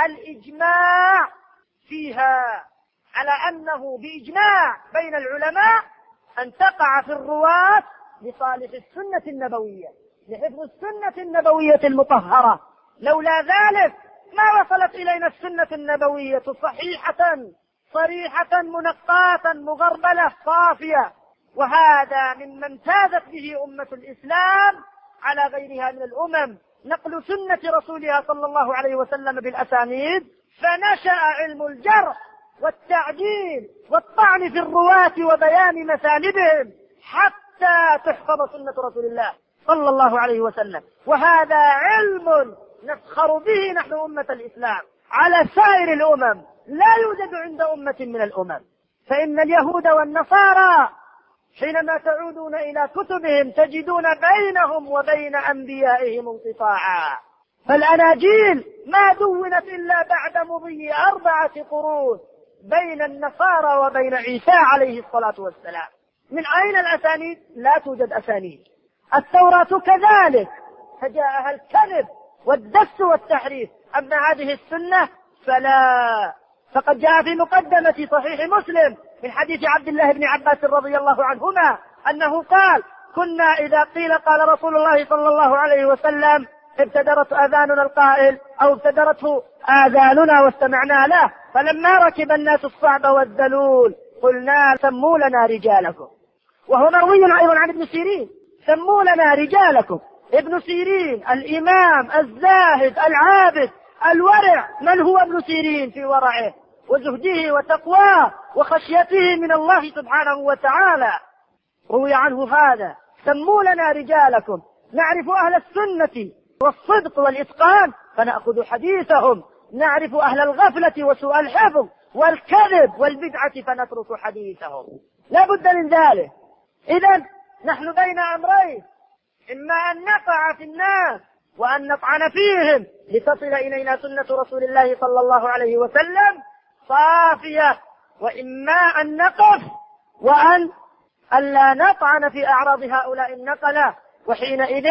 الإجماع فيها على أنه بإجماع بين العلماء أن تقع في الرواة لصالح السنة النبوية، لحفظ السنة النبوية المطهرة. لولا ذلك ما وصلت إلينا السنة النبوية صحيحة صريحة منقاة مغربلة صافية. وهذا مما امتازت به أمة الإسلام على غيرها من الأمم، نقل سنة رسولها صلى الله عليه وسلم بالأسانيد. فنشأ علم الجرح والتعديل والطعن في الرواة وبيان مسالبهم حتى تحفظ سنة رسول الله صلى الله عليه وسلم. وهذا علم نفخر به نحن أمة الإسلام على سائر الأمم، لا يوجد عند أمة من الأمم. فإن اليهود والنصارى حينما تعودون إلى كتبهم تجدون بينهم وبين أنبيائهم انقطاعا، فالأناجيل ما دونت إلا بعد مضي 4 قرون بين النصارى وبين عيسى عليه الصلاة والسلام. من أين الأسانيد؟ لا توجد أسانيد. التوراة كذلك فجاءها الكذب والدس والتحريف. أما هذه السنة فلا. فقد جاء في مقدمة صحيح مسلم من حديث عبد الله بن عباس رضي الله عنهما أنه قال: كنا إذا قيل قال رسول الله صلى الله عليه وسلم ابتدرت آذاننا القائل، أو ابتدرته آذاننا واستمعنا له، فلما ركب الناس الصعب والذلول قلنا سموا لنا رجالكم. وهو مروي أيضا عن ابن سيرين: سموا لنا رجالكم. ابن سيرين الإمام الزاهد العابد الورع. من هو ابن سيرين في ورعه وزهده وتقواه وخشيته من الله سبحانه وتعالى؟ روي عنه هذا: سموا لنا رجالكم نعرف أهل السنة والصدق والإتقان فنأخذ حديثهم، نعرف أهل الغفلة وسوء الحفظ والكذب والبدعة فنترك حديثهم. لا بد من ذلك. إذن نحن بين أمرين: إما أن نقع في الناس وأن نطعن فيهم لتصل إلينا سنة رسول الله صلى الله عليه وسلم صافية، وإما أن نقف وأن ألا نطعن في أعراض هؤلاء النقلة، وحينئذ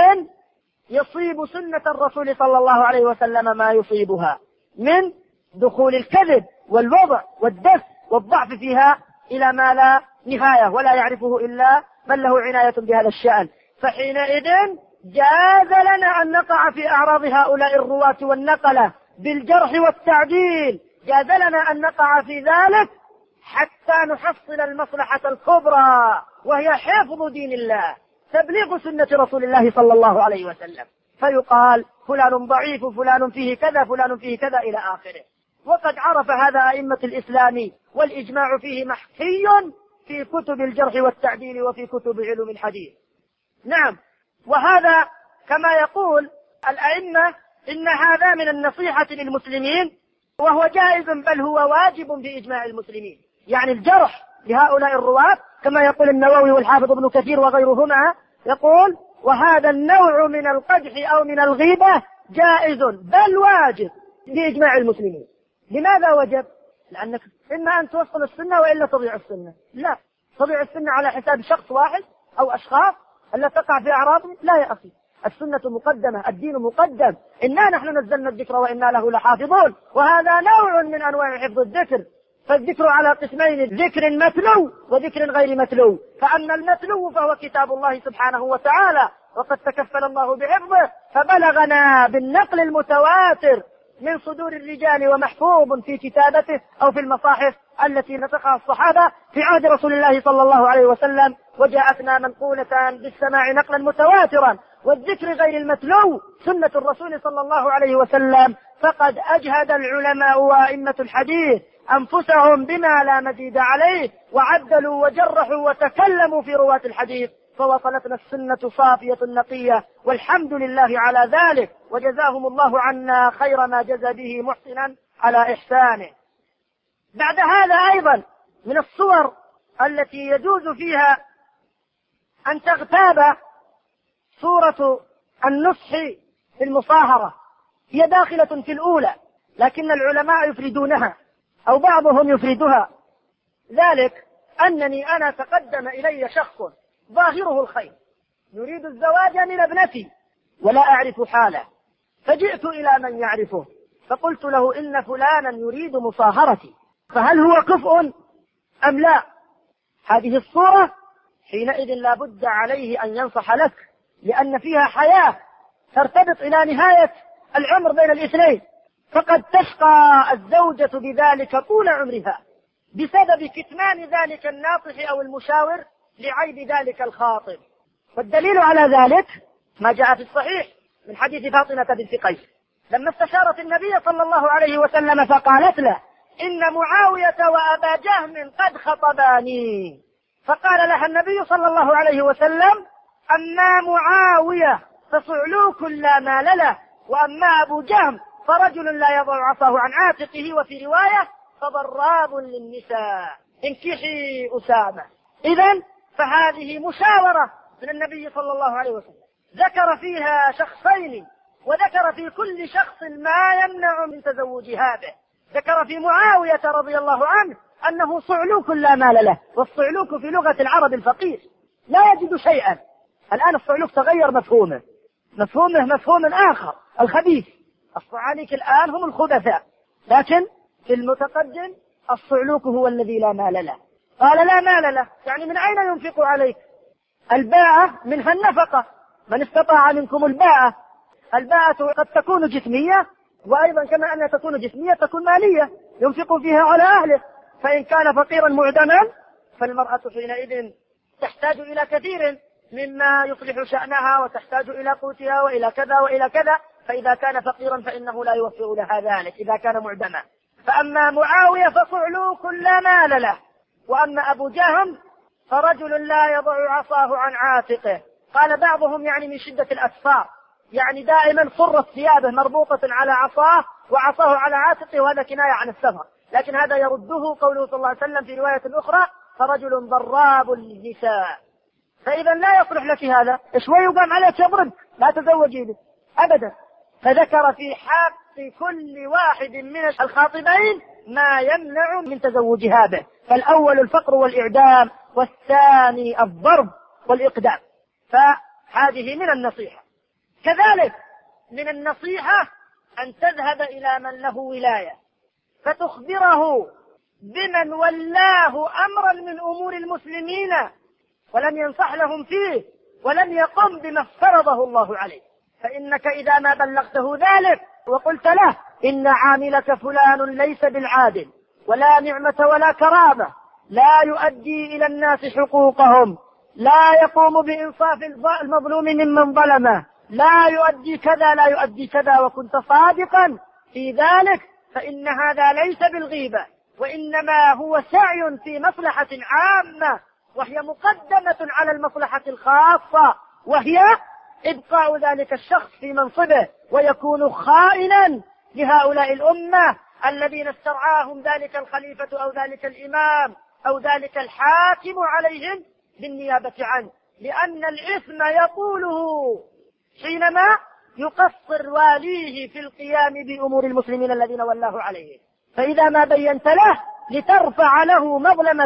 يصيب سنة الرسول صلى الله عليه وسلم ما يصيبها من دخول الكذب والوضع والدس والضعف فيها إلى ما لا نهاية ولا يعرفه إلا من له عناية بهذا الشأن. فحينئذ جاز لنا أن نقع في أعراض هؤلاء الرواة والنقلة بالجرح والتعديل، جاز لنا أن نقع في ذلك حتى نحصل المصلحة الكبرى، وهي حفظ دين الله، تبليغ سنة رسول الله صلى الله عليه وسلم. فيقال فلان ضعيف، فلان فيه كذا، فلان فيه كذا إلى آخره. وقد عرف هذا أئمة الإسلام، والإجماع فيه محكي في كتب الجرح والتعديل وفي كتب علوم الحديث. نعم، وهذا كما يقول الأئمة إن هذا من النصيحة للمسلمين، وهو جائز بل هو واجب بإجماع المسلمين. يعني الجرح لهؤلاء الرواة كما يقول النووي والحافظ ابن كثير وغيرهما، يقول: وهذا النوع من القدح أو من الغيبة جائز بل واجب بإجماع المسلمين. لماذا وجب؟ لأنك إما أن توصل السنة وإلا تضيع السنة. لا تضيع السنة على حساب شخص واحد أو أشخاص ألا تقع في أعراضهم. لا يا أخي، السنة مقدمة، الدين مقدم. إنا نحن نزلنا الذكر وإنا له لحافظون. وهذا نوع من أنواع حفظ الذكر. فالذكر على قسمين: ذكر متلو وذكر غير متلو. فأما المتلو فهو كتاب الله سبحانه وتعالى وقد تكفل الله بحفظه، فبلغنا بالنقل المتواتر من صدور الرجال ومحفوظ في كتابته أو في المصاحف التي نسخها الصحابة في عهد رسول الله صلى الله عليه وسلم، وجاءتنا منقولة بالسماع نقلا متواترا، والذكر غير المتلو سنة الرسول صلى الله عليه وسلم. فقد أجهد العلماء وأئمة الحديث أنفسهم بما لا مزيد عليه، وعدلوا وجرحوا وتكلموا في رواة الحديث، فوصلتنا السنة صافية نقية، والحمد لله على ذلك، وجزاهم الله عنا خير ما جزى به محسنا على إحسانه. بعد هذا أيضا من الصور التي يجوز فيها أن تغتاب صورة النصح في المصاهرة، هي داخلة في الأولى، لكن العلماء يفردونها أو بعضهم يفردها. ذلك أنني أنا تقدم إلي شخص ظاهره الخير يريد الزواج من ابنتي ولا أعرف حاله، فجئت إلى من يعرفه فقلت له إن فلانا يريد مصاهرتي، فهل هو كفء أم لا؟ هذه الصورة حينئذ لا بد عليه أن ينصح لك، لأن فيها حياة ترتبط إلى نهاية العمر بين الاثنين، فقد تشقى الزوجة بذلك طول عمرها بسبب كتمان ذلك الناصح أو المشاور لعيب ذلك الخاطب. والدليل على ذلك ما جاء في الصحيح من حديث فاطمة بنت قيس لما استشارت النبي صلى الله عليه وسلم فقالت له إن معاوية وأبا جهم قد خطباني، فقال لها النبي صلى الله عليه وسلم أما معاوية فصعلوك لا مال له، وأما أبو جهم فرجل لا يضع عصاه عن عاتقه، وفي رواية فضراب للنساء، انكحي أسامة. إذن فهذه مشاورة من النبي صلى الله عليه وسلم ذكر فيها شخصين، وذكر في كل شخص ما يمنع من تزوجها به. ذكر في معاوية رضي الله عنه أنه صعلوك لا مال له، والصعلوك في لغة العرب الفقير لا يجد شيئا. الآن الصعلوك تغير مفهومه مفهوم آخر، الخبيث. الصعاليك الآن هم الخبثاء، لكن في المتقدم الصعلوك هو الذي لا مال له. قال لا مال له يعني من أين ينفق عليك؟ الباءة منها النفقة، من استطاع منكم الباءة. الباءة قد تكون جسمية، وأيضا كما أنها تكون جسمية تكون مالية ينفق فيها على أهله، فإن كان فقيرا معدما فالمرأة حينئذ تحتاج إلى كثير مما يصلح شأنها، وتحتاج إلى قوتها وإلى كذا وإلى كذا، فإذا كان فقيرا فإنه لا يوفر لها ذلك إذا كان معدما. فأما معاوية فصعلوك لا مال له، وأما أبو جهم فرجل لا يضع عصاه عن عاتقه. قال بعضهم يعني من شدة الأسفار، يعني دائما صرت ثيابه مربوطة على عصاه وعصاه على عاتقه، وهذا كناية عن السفر، لكن هذا يرده قوله صلى الله عليه وسلم في رواية أخرى فرجل ضراب للنساء. فإذا لا يصلح لك هذا، شوي وقام عليك يضرب، لا تزوجي به أبدا. فذكر في حق كل واحد من الخاطبين ما يمنع من تزوجها به، فالأول الفقر والإعدام، والثاني الضرب والإقدام. فهذه من النصيحة. كذلك من النصيحة أن تذهب إلى من له ولاية فتخبره بمن ولاه أمرا من أمور المسلمين ولم ينصح لهم فيه ولم يقم بما افترضه الله عليه. فإنك إذا ما بلغته ذلك وقلت له إن عاملك فلان ليس بالعادل ولا نعمة ولا كرامة، لا يؤدي إلى الناس حقوقهم، لا يقوم بإنصاف المظلوم ممن ظلمه، لا يؤدي كذا لا يؤدي كذا، وكنت صادقا في ذلك، فإن هذا ليس بالغيبة، وإنما هو سعي في مصلحة عامة، وهي مقدمة على المصلحة الخاصة، وهي إبقاء ذلك الشخص في منصبه، ويكون خائنا لهؤلاء الأمة الذين استرعاهم ذلك الخليفة أو ذلك الإمام أو ذلك الحاكم عليهم بالنيابة عنه، لأن الإثم يقوله حينما يقصر واليه في القيام بأمور المسلمين الذين ولاه عليه. فإذا ما بينت له لترفع له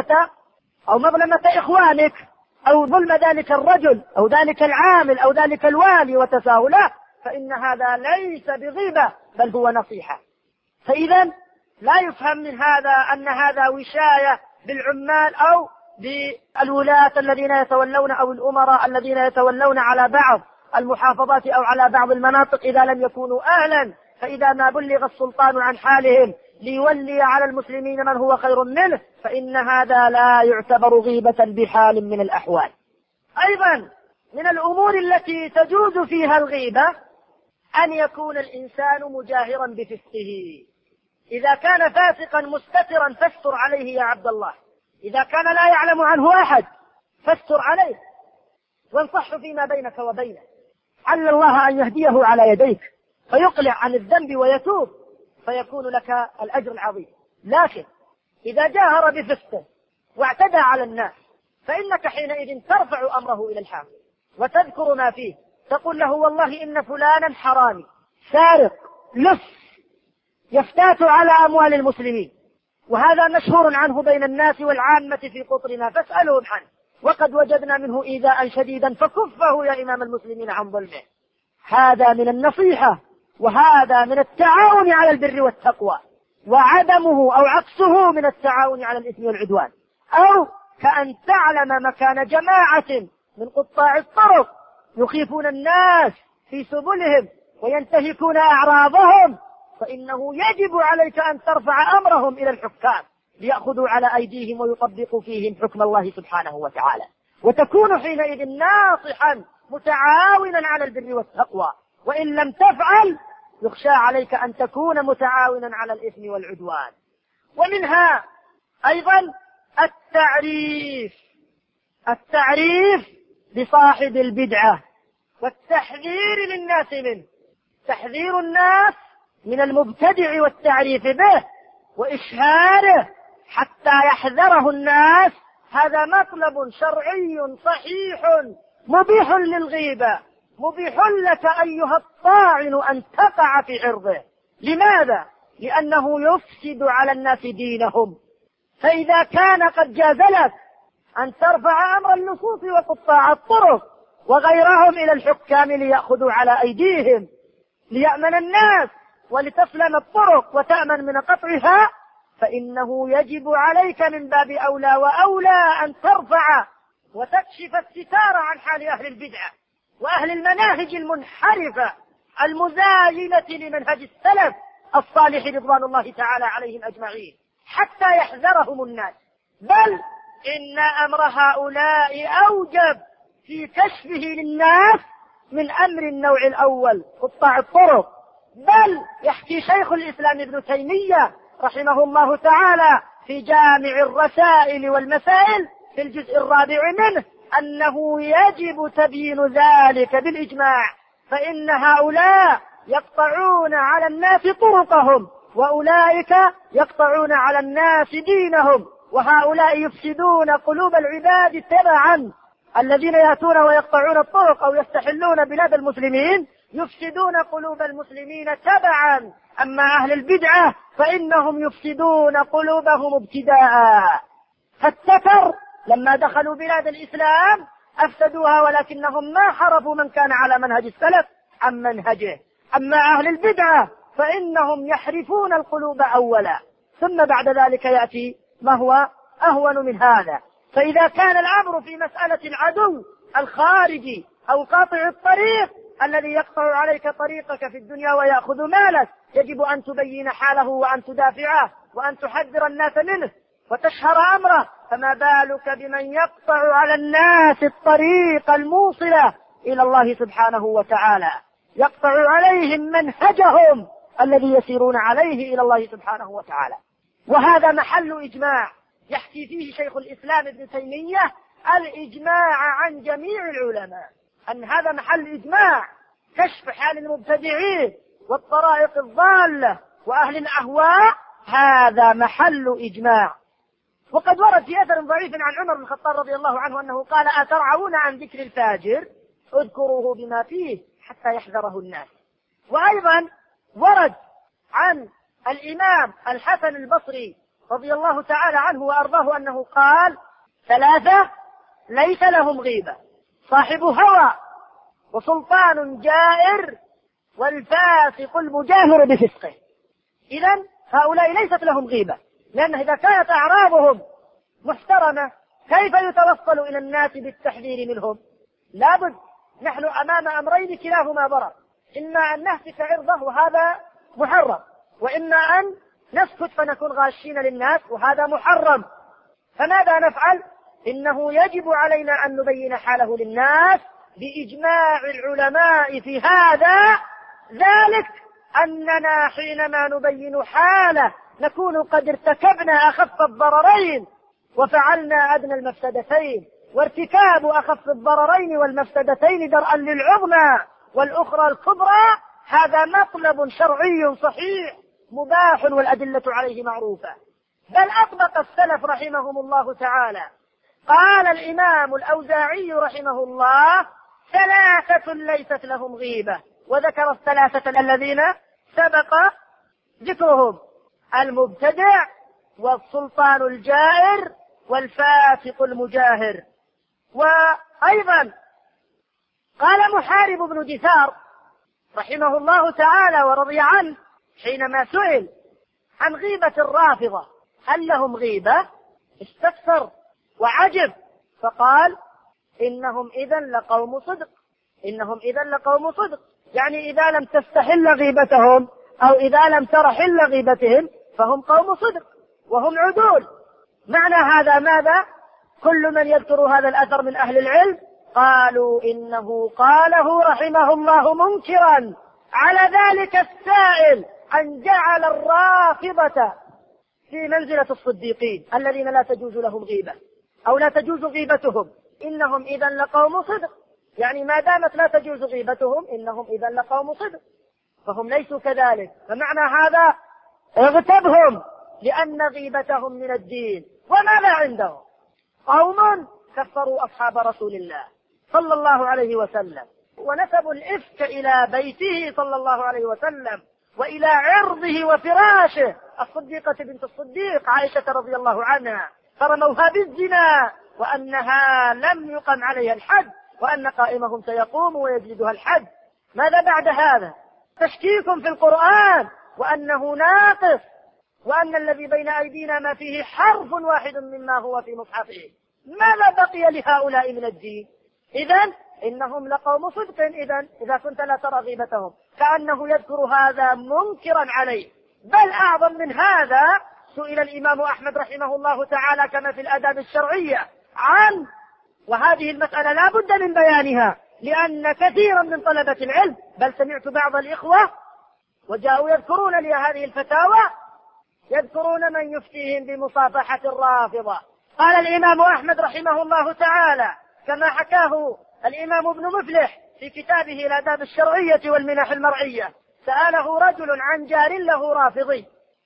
مظلمة إخوانك أو ظلم ذلك الرجل أو ذلك العامل أو ذلك الوالي وتساهله، فإن هذا ليس بغيبة بل هو نصيحة. فإذا لا يفهم من هذا أن هذا وشاية بالعمال أو بالولاة الذين يتولون أو الأمراء الذين يتولون على بعض المحافظات أو على بعض المناطق إذا لم يكونوا أهلا، فإذا ما بلغ السلطان عن حالهم ليولي على المسلمين من هو خير منه فإن هذا لا يعتبر غيبة بحال من الأحوال. أيضا من الأمور التي تجوز فيها الغيبة أن يكون الإنسان مجاهرا بفسقه. إذا كان فاسقا مستترا فاستر عليه يا عبد الله، إذا كان لا يعلم عنه أحد فاستر عليه وانصحه فيما بينك وبينه، عل الله أن يهديه على يديك فيقلع عن الذنب ويتوب فيكون لك الأجر العظيم. لكن إذا جاهر بفسقه واعتدى على الناس فإنك حينئذ ترفع أمره إلى الحاكم وتذكر ما فيه، تقول له والله إن فلانا حرامي سارق لص يفتات على أموال المسلمين، وهذا مشهور عنه بين الناس والعامة في قطرنا فاسألهم عنه، وقد وجدنا منه إيذاء شديدا فكفه يا إمام المسلمين عن ظلمه. هذا من النصيحة، وهذا من التعاون على البر والتقوى، وعدمه أو عكسه من التعاون على الإثم والعدوان. أو كأن تعلم مكان جماعة من قطاع الطرق يخيفون الناس في سبلهم وينتهكون أعراضهم، فإنه يجب عليك أن ترفع أمرهم إلى الحكام ليأخذوا على أيديهم ويطبقوا فيهم حكم الله سبحانه وتعالى، وتكون حينئذ ناصحا متعاونا على البر والتقوى. وإن لم تفعل يخشى عليك أن تكون متعاونا على الإثم والعدوان. ومنها أيضا التعريف بصاحب البدعة والتحذير للناس منه، تحذير الناس من المبتدع والتعريف به وإشهاره حتى يحذره الناس. هذا مطلب شرعي صحيح مبيح للغيبة، مبيح لك أيها الطاعن أن تقع في عرضه. لماذا؟ لأنه يفسد على الناس دينهم. فإذا كان قد جاز لك أن ترفع أمر اللصوص وقطاع الطرق وغيرهم إلى الحكام ليأخذوا على أيديهم ليأمن الناس ولتسلم الطرق وتأمن من قطعها، فإنه يجب عليك من باب أولى وأولى أن ترفع وتكشف الستار عن حال أهل البدعة وأهل المناهج المنحرفة المزاينة لمنهج السلف الصالح رضوان الله تعالى عليهم أجمعين، حتى يحذرهم الناس. بل إن أمر هؤلاء أوجب في كشفه للناس من أمر النوع الأول قطاع الطرق. بل يحكي شيخ الإسلام ابن تيمية رحمه الله تعالى في جامع الرسائل والمسائل في الجزء الرابع منه أنه يجب تبيين ذلك بالإجماع، فإن هؤلاء يقطعون على الناس طرقهم وأولئك يقطعون على الناس دينهم، وهؤلاء يفسدون قلوب العباد تبعا. الذين يأتون ويقطعون الطرق أو يستحلون بلاد المسلمين يفسدون قلوب المسلمين تبعا، أما أهل البدعة فإنهم يفسدون قلوبهم ابتداء. فالتتر لما دخلوا بلاد الإسلام أفسدوها، ولكنهم ما حرفوا من كان على منهج السلف عن منهجه. أما أهل البدعة فإنهم يحرفون القلوب أولا، ثم بعد ذلك يأتي ما هو أهون من هذا. فإذا كان الأمر في مسألة العدو الخارجي أو قاطع الطريق الذي يقطع عليك طريقك في الدنيا ويأخذ مالك، يجب أن تبين حاله وأن تدافعه وأن تحذر الناس منه وتشهر أمره، فما بالك بمن يقطع على الناس الطريق الموصلة إلى الله سبحانه وتعالى، يقطع عليهم منهجهم الذي يسيرون عليه إلى الله سبحانه وتعالى. وهذا محل إجماع يحكي فيه شيخ الإسلام ابن تيمية الإجماع عن جميع العلماء أن هذا محل إجماع، كشف حال المبتدعين والطرائق الضالة وأهل الأهواء، هذا محل إجماع. وقد ورد في أثر ضعيف عن عمر بن الخطاب رضي الله عنه أنه قال: أترعون عن ذكر الفاجر؟ اذكروه بما فيه حتى يحذره الناس. وأيضا ورد عن الإمام الحسن البصري رضي الله تعالى عنه وأرضاه أنه قال: ثلاثة ليس لهم غيبة: صاحب هوى، وسلطان جائر، والفاسق المجاهر بفسقه. إذن هؤلاء ليست لهم غيبة، لأن إذا كانت أعراضهم محترمة كيف يتوصل إلى الناس بالتحذير منهم؟ لابد نحن أمام أمرين كلاهما ضرر، إما أن نهتك عرضه وهذا محرم، وإما أن نسكت فنكون غاشين للناس وهذا محرم. فماذا نفعل؟ إنه يجب علينا أن نبين حاله للناس بإجماع العلماء في هذا، ذلك أننا حينما نبين حاله نكون قد ارتكبنا أخف الضررين وفعلنا أدنى المفسدتين، وارتكاب أخف الضررين والمفسدتين درءا للعظمى والأخرى الكبرى هذا مطلب شرعي صحيح مباح والأدلة عليه معروفة. بل أطبق السلف رحمهم الله تعالى. قال الإمام الأوزاعي رحمه الله: 3 ليست لهم غيبة، وذكر 3 الذين سبق ذكرهم: المبتدع والسلطان الجائر والفاسق المجاهر. وأيضا قال محارب بن دثار رحمه الله تعالى ورضي عنه حينما سئل عن غيبة الرافضة هل لهم غيبة؟ استفسر وعجب فقال: إنهم إذا لقوم صدق. إنهم إذا لقوم صدق، يعني إذا لم تستحل غيبتهم أو إذا لم ترحل غيبتهم فهم قوم صدق وهم عدول. معنى هذا ماذا؟ كل من يذكر هذا الأثر من أهل العلم قالوا إنه قاله رحمه الله منكرا على ذلك السائل أن جعل الرافضة في منزلة الصديقين الذين لا تجوز لهم غيبة أو لا تجوز غيبتهم. إنهم إذا لقوم صدق، يعني ما دامت لا تجوز غيبتهم إنهم إذا لقوم صدق، فهم ليسوا كذلك. فمعنى هذا اغتبهم لأن غيبتهم من الدين. وماذا عندهم؟ قوم كفروا أصحاب رسول الله صلى الله عليه وسلم ونسبوا الإفك إلى بيته صلى الله عليه وسلم وإلى عرضه وفراشه الصديقة بنت الصديق عائشة رضي الله عنها، فرموها بالزنا وأنها لم يقم عليها الحد وأن قائمهم سيقوم ويجلدها الحد. ماذا بعد هذا؟ تشكيك في القرآن وأنه ناقص وأن الذي بين أيدينا ما فيه حرف واحد مما هو في مصحفه. ماذا بقي لهؤلاء من الدين؟ إذن إنهم لقوم صدق. إذا كنت لا ترى غيبتهم كأنه يذكر هذا منكرا عليه. بل أعظم من هذا، سئل الإمام أحمد رحمه الله تعالى كما في الآداب الشرعية عن، وهذه المسألة لا بد من بيانها لأن كثيرا من طلبة العلم بل سمعت بعض الإخوة وجاءوا يذكرون لي هذه الفتاوى يذكرون من يفتيهم بمصافحة الرافضة. قال الإمام أحمد رحمه الله تعالى كما حكاه الإمام ابن مفلح في كتابه الآداب الشرعية والمنح المرعية: سأله رجل عن جار له رافضي: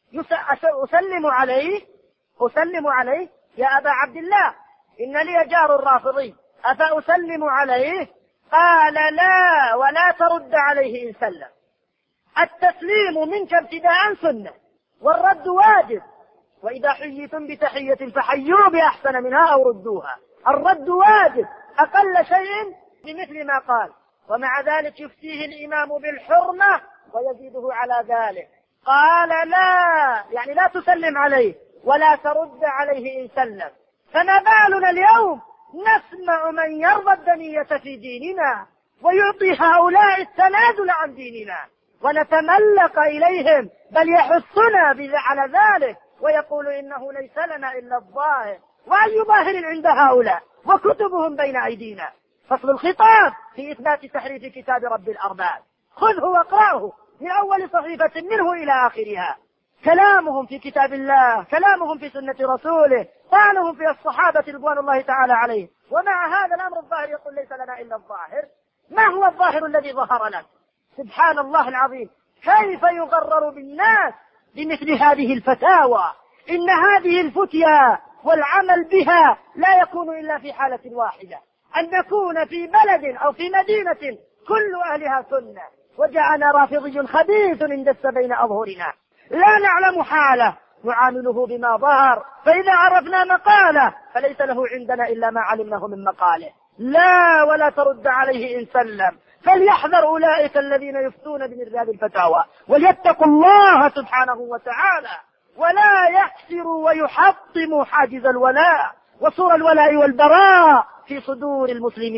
أسلم عليه يا أبا عبد الله، إن لي جار رافضي أفأسلم عليه؟ قال: لا، ولا ترد عليه إن سلم. التسليم منك ابتداء سنة والرد واجب، وإذا حييتم بتحية فحيوا بأحسن منها أو ردوها. الرد واجب أقل شيء بمثل ما قال، ومع ذلك يفتيه الإمام بالحرمة ويزيده على ذلك. قال: لا، يعني لا تسلم عليه ولا ترد عليه إن سلم. فما بالنا اليوم نسمع من يرضى الدنية في ديننا ويعطي هؤلاء التنازل عن ديننا ونتملق إليهم، بل يحثنا على ذلك ويقول إنه ليس لنا إلا الظاهر. وأي ظاهر عند هؤلاء وكتبهم بين أيدينا؟ فصل الخطاب في إثبات تحريف كتاب رب الأرباب، خذه واقرأه من أول صحيفة منه إلى آخرها. كلامهم في كتاب الله، كلامهم في سنة رسوله، طعنهم في الصحابة رضوان الله تعالى عليه. ومع هذا الأمر الظاهر يقول ليس لنا إلا الظاهر. ما هو الظاهر الذي ظهر لك؟ سبحان الله العظيم، كيف يغرر بالناس بمثل هذه الفتاوى؟ إن هذه الفتيا والعمل بها لا يكون إلا في حالة واحدة، أن نكون في بلد أو في مدينة كل أهلها سنة وجاءنا رافضي خبيث اندس بين أظهرنا لا نعلم حاله نعامله بما ظهر، فإذا عرفنا مقاله فليس له عندنا إلا ما علمناه من مقاله. لا، ولا ترد عليه إن سلم. فليحذر أولئك الذين يفتون بمثل هذه الفتاوى وليتقوا الله سبحانه وتعالى ولا يكسروا ويحطموا حاجز الولاء وصور الولاء والبراء في صدور المسلمين.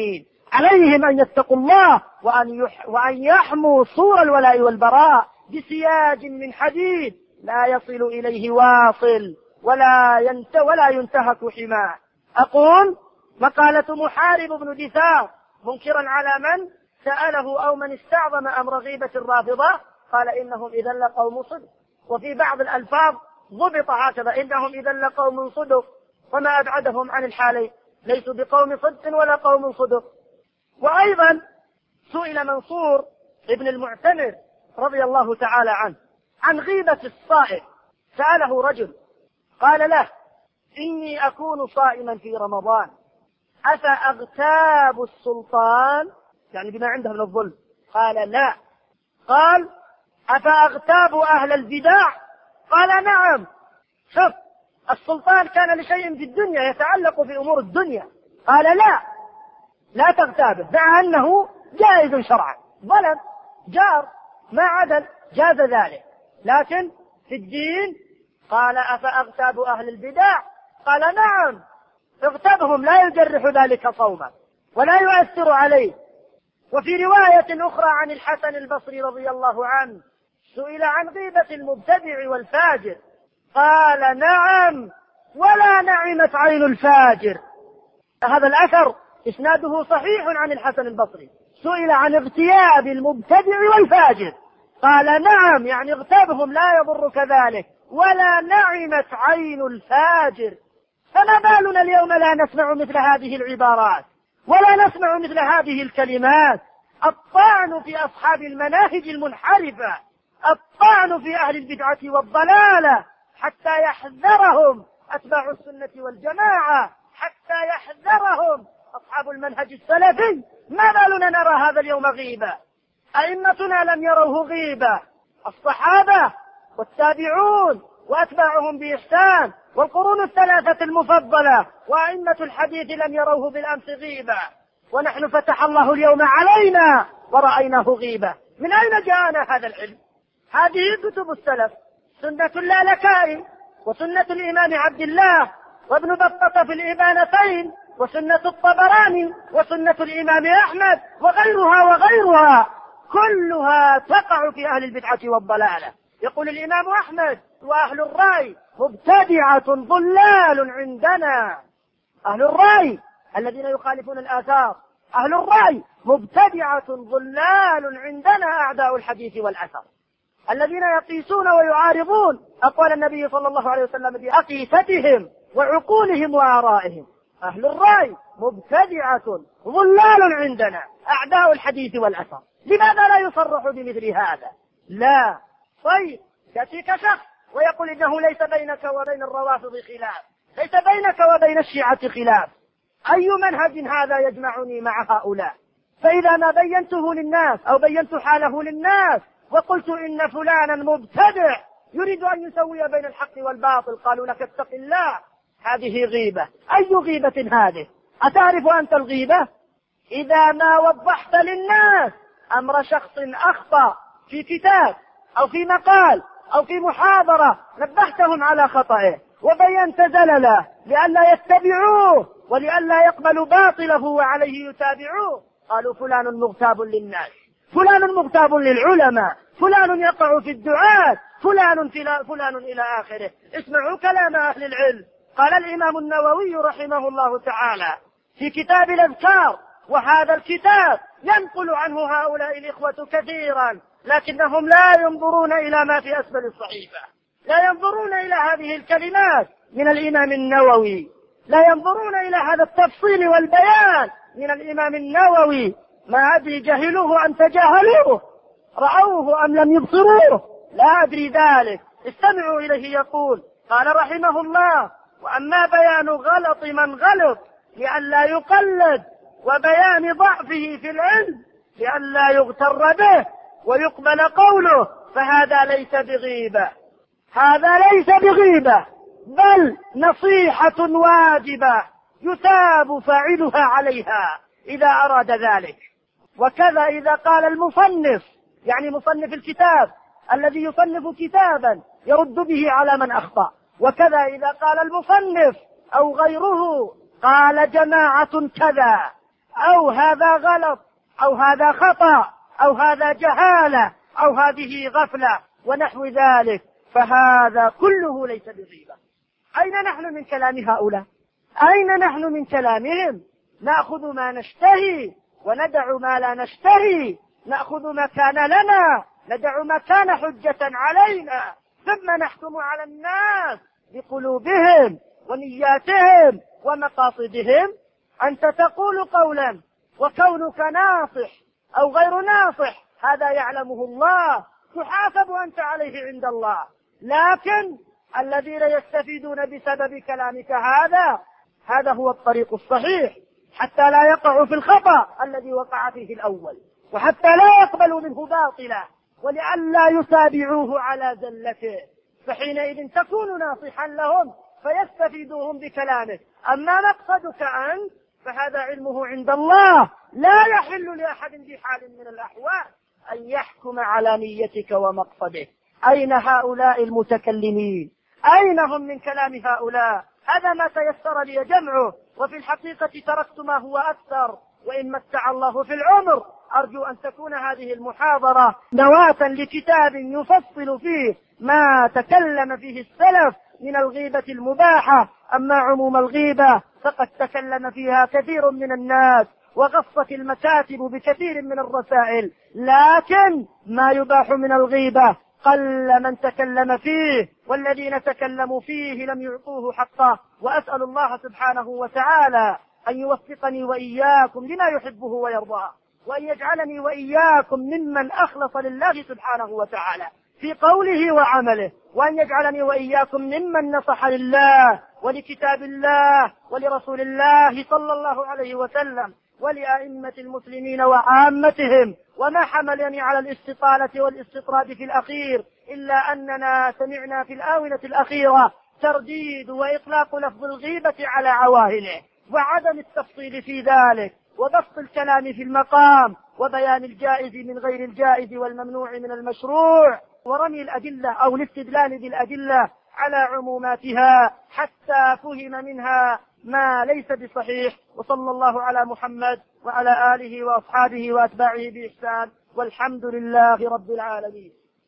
عليهم أن يتقوا الله وأن يحموا صور الولاء والبراء بسياج من حديد لا يصل إليه واصل ولا ينتهك حماه. أقول مقالة محارب بن دثار منكرا على من سأله أو من استعظم أمر غيبة الرافضة، قال إنهم إذا لقوم صدق. وفي بعض الألفاظ ضبط هكذا: إنهم إذا لقوم صدق، وما أبعدهم عن الحالين، ليسوا بقوم صدق ولا قوم صدق. وأيضا سئل منصور ابن المعتمر رضي الله تعالى عنه عن غيبة الصائم، سأله رجل قال له: إني أكون صائما في رمضان أفأغتاب السلطان، يعني بما عنده من الظلم؟ قال: لا. قال: أفأغتاب أهل البدع؟ قال: نعم. شوف، السلطان كان لشيء في الدنيا يتعلق في أمور الدنيا، قال: لا تغتابه، مع أنه جائز شرعا، ظلم، جار، ما عدل، جاز ذلك، لكن في الدين قال: أفأغتاب أهل البدع؟ قال: نعم، اغتابهم، لا يجرح ذلك صوما ولا يؤثر عليه. وفي رواية أخرى عن الحسن البصري رضي الله عنه سئل عن غيبة المبتدع والفاجر، قال: نعم، ولا نعمت عين الفاجر. هذا الأثر إسناده صحيح عن الحسن البصري، سئل عن اغتياب المبتدع والفاجر، قال: نعم، يعني اغتابهم لا يضرك ذلك، ولا نعمت عين الفاجر. فما بالنا اليوم لا نسمع مثل هذه العبارات ولا نسمع مثل هذه الكلمات؟ الطعن في أصحاب المناهج المنحرفة، الطعن في أهل البدعة والضلالة، حتى يحذرهم أتباع السنة والجماعة، حتى يحذرهم أصحاب المنهج السلفي. ما بالنا نرى هذا اليوم غيبة؟ أئمتنا لم يروه غيبة، الصحابة والتابعون وأتباعهم بإحسان والقرون الثلاثة المفضلة وأئمة الحديث لم يروه بالأمس غيبة، ونحن فتح الله اليوم علينا ورأيناه غيبة. من أين جاءنا هذا العلم؟ هذه كتب السلف، سنة اللالكائي وسنة الإمام عبد الله وابن بطة في الإبانتين وسنة الطبراني وسنة الإمام أحمد وغيرها كلها تقع في أهل البدعة والضلالة. يقول الإمام أحمد: وأهل الرأي مبتدعة ضلال عندنا. أهل الرأي الذين يخالفون الآثار، أهل الرأي مبتدعة ضلال عندنا أعداء الحديث والأثر، الذين يقيسون ويعارضون أقوال النبي صلى الله عليه وسلم بأقيستهم وعقولهم وآرائهم. أهل الرأي مبتدعة ضلال عندنا أعداء الحديث والأثر. لماذا لا يصرح بمثل هذا؟ لا. طيب، يأتيك شخص ويقول إنه ليس بينك وبين الروافض خلاف، ليس بينك وبين الشيعة خلاف، أي منهج هذا يجمعني مع هؤلاء؟ فإذا ما بينته للناس أو بينت حاله للناس وقلت إن فلانا مبتدع يريد أن يسوي بين الحق والباطل، قالوا لك اتق الله، هذه غيبة. أي غيبة هذه؟ أتعرف أنت الغيبة؟ إذا ما وضحت للناس أمر شخص أخطأ في كتاب أو في مقال أو في محاضرة، نبهتهم على خطئه وبينت زلله لئلا يتبعوه ولئلا يقبلوا باطله وعليه يتابعوه، قالوا فلان مغتاب للناس، فلان مغتاب للعلماء، فلان يقع في الدعاة، فلان إلى آخره. اسمعوا كلام أهل العلم. قال الإمام النووي رحمه الله تعالى في كتاب الأذكار، وهذا الكتاب ينقل عنه هؤلاء الإخوة كثيرا، لكنهم لا ينظرون إلى ما في أسفل الصحيفة، لا ينظرون إلى هذه الكلمات من الإمام النووي، لا ينظرون إلى هذا التفصيل والبيان من الإمام النووي. ما أدري جهلوه أم تجاهلوه، رأوه أم لم يبصروه، لا أدري ذلك. استمعوا إليه يقول: قال رحمه الله: وأما بيان غلط من غلط لئلا يقلد، وبيان ضعفه في العلم لئلا يغتر به ويقبل قوله، فهذا ليس بغيبة، هذا ليس بغيبة، بل نصيحة واجبة يثاب فاعلها عليها إذا أراد ذلك. وكذا إذا قال المصنف، يعني مصنف الكتاب الذي يصنف كتابا يرد به على من أخطأ، وكذا إذا قال المصنف أو غيره قال جماعة كذا أو هذا غلط أو هذا خطأ أو هذا جهالة أو هذه غفلة ونحو ذلك، فهذا كله ليس بغيبة. أين نحن من كلام هؤلاء؟ أين نحن من كلامهم؟ نأخذ ما نشتهي وندع ما لا نشتهي، نأخذ ما كان لنا ندع ما كان حجة علينا، ثم نحكم على الناس بقلوبهم ونياتهم ومقاصدهم. أنت تقول قولا وكونك ناصح أو غير ناصح هذا يعلمه الله، تحاسب أنت عليه عند الله، لكن الذين يستفيدون بسبب كلامك هذا هو الطريق الصحيح، حتى لا يقعوا في الخطأ الذي وقع فيه الأول، وحتى لا يقبلوا منه باطلا، ولئلا يتابعوه على زلته، فحينئذ تكون ناصحا لهم فيستفيدوهم بكلامك. أما مقصدك أنت فهذا علمه عند الله، لا يحل لأحد بحال من الأحوال أن يحكم على نيتك ومقصدك. أين هؤلاء المتكلمين؟ أين هم من كلام هؤلاء؟ هذا ما تيسر لي جمعه، وفي الحقيقة تركت ما هو أكثر، وإن متع الله في العمر أرجو أن تكون هذه المحاضرة نواة لكتاب يفصل فيه ما تكلم فيه السلف من الغيبة المباحة. أما عموم الغيبة فقد تكلم فيها كثير من الناس وغصت المكاتب بكثير من الرسائل، لكن ما يباح من الغيبة قل من تكلم فيه، والذين تكلموا فيه لم يعطوه حقه. وأسأل الله سبحانه وتعالى أن يوفقني وإياكم لما يحبه ويرضاه، وأن يجعلني وإياكم ممن أخلص لله سبحانه وتعالى في قوله وعمله، وأن يجعلني وإياكم ممن نصح لله ولكتاب الله ولرسول الله صلى الله عليه وسلم ولأئمة المسلمين وعامتهم. وما حملني على الاستطالة والاستطراد في الأخير إلا أننا سمعنا في الآونة الأخيرة ترديد وإطلاق لفظ الغيبة على عواهنه، وعدم التفصيل في ذلك، وبسط الكلام في المقام، وبيان الجائز من غير الجائز والممنوع من المشروع، ورمي الأدلة أو الاستدلال بالأدلة على عموماتها حتى فهم منها ما ليس بصحيح. وصلى الله على محمد وعلى آله وأصحابه وأتباعه بإحسان، والحمد لله رب العالمين.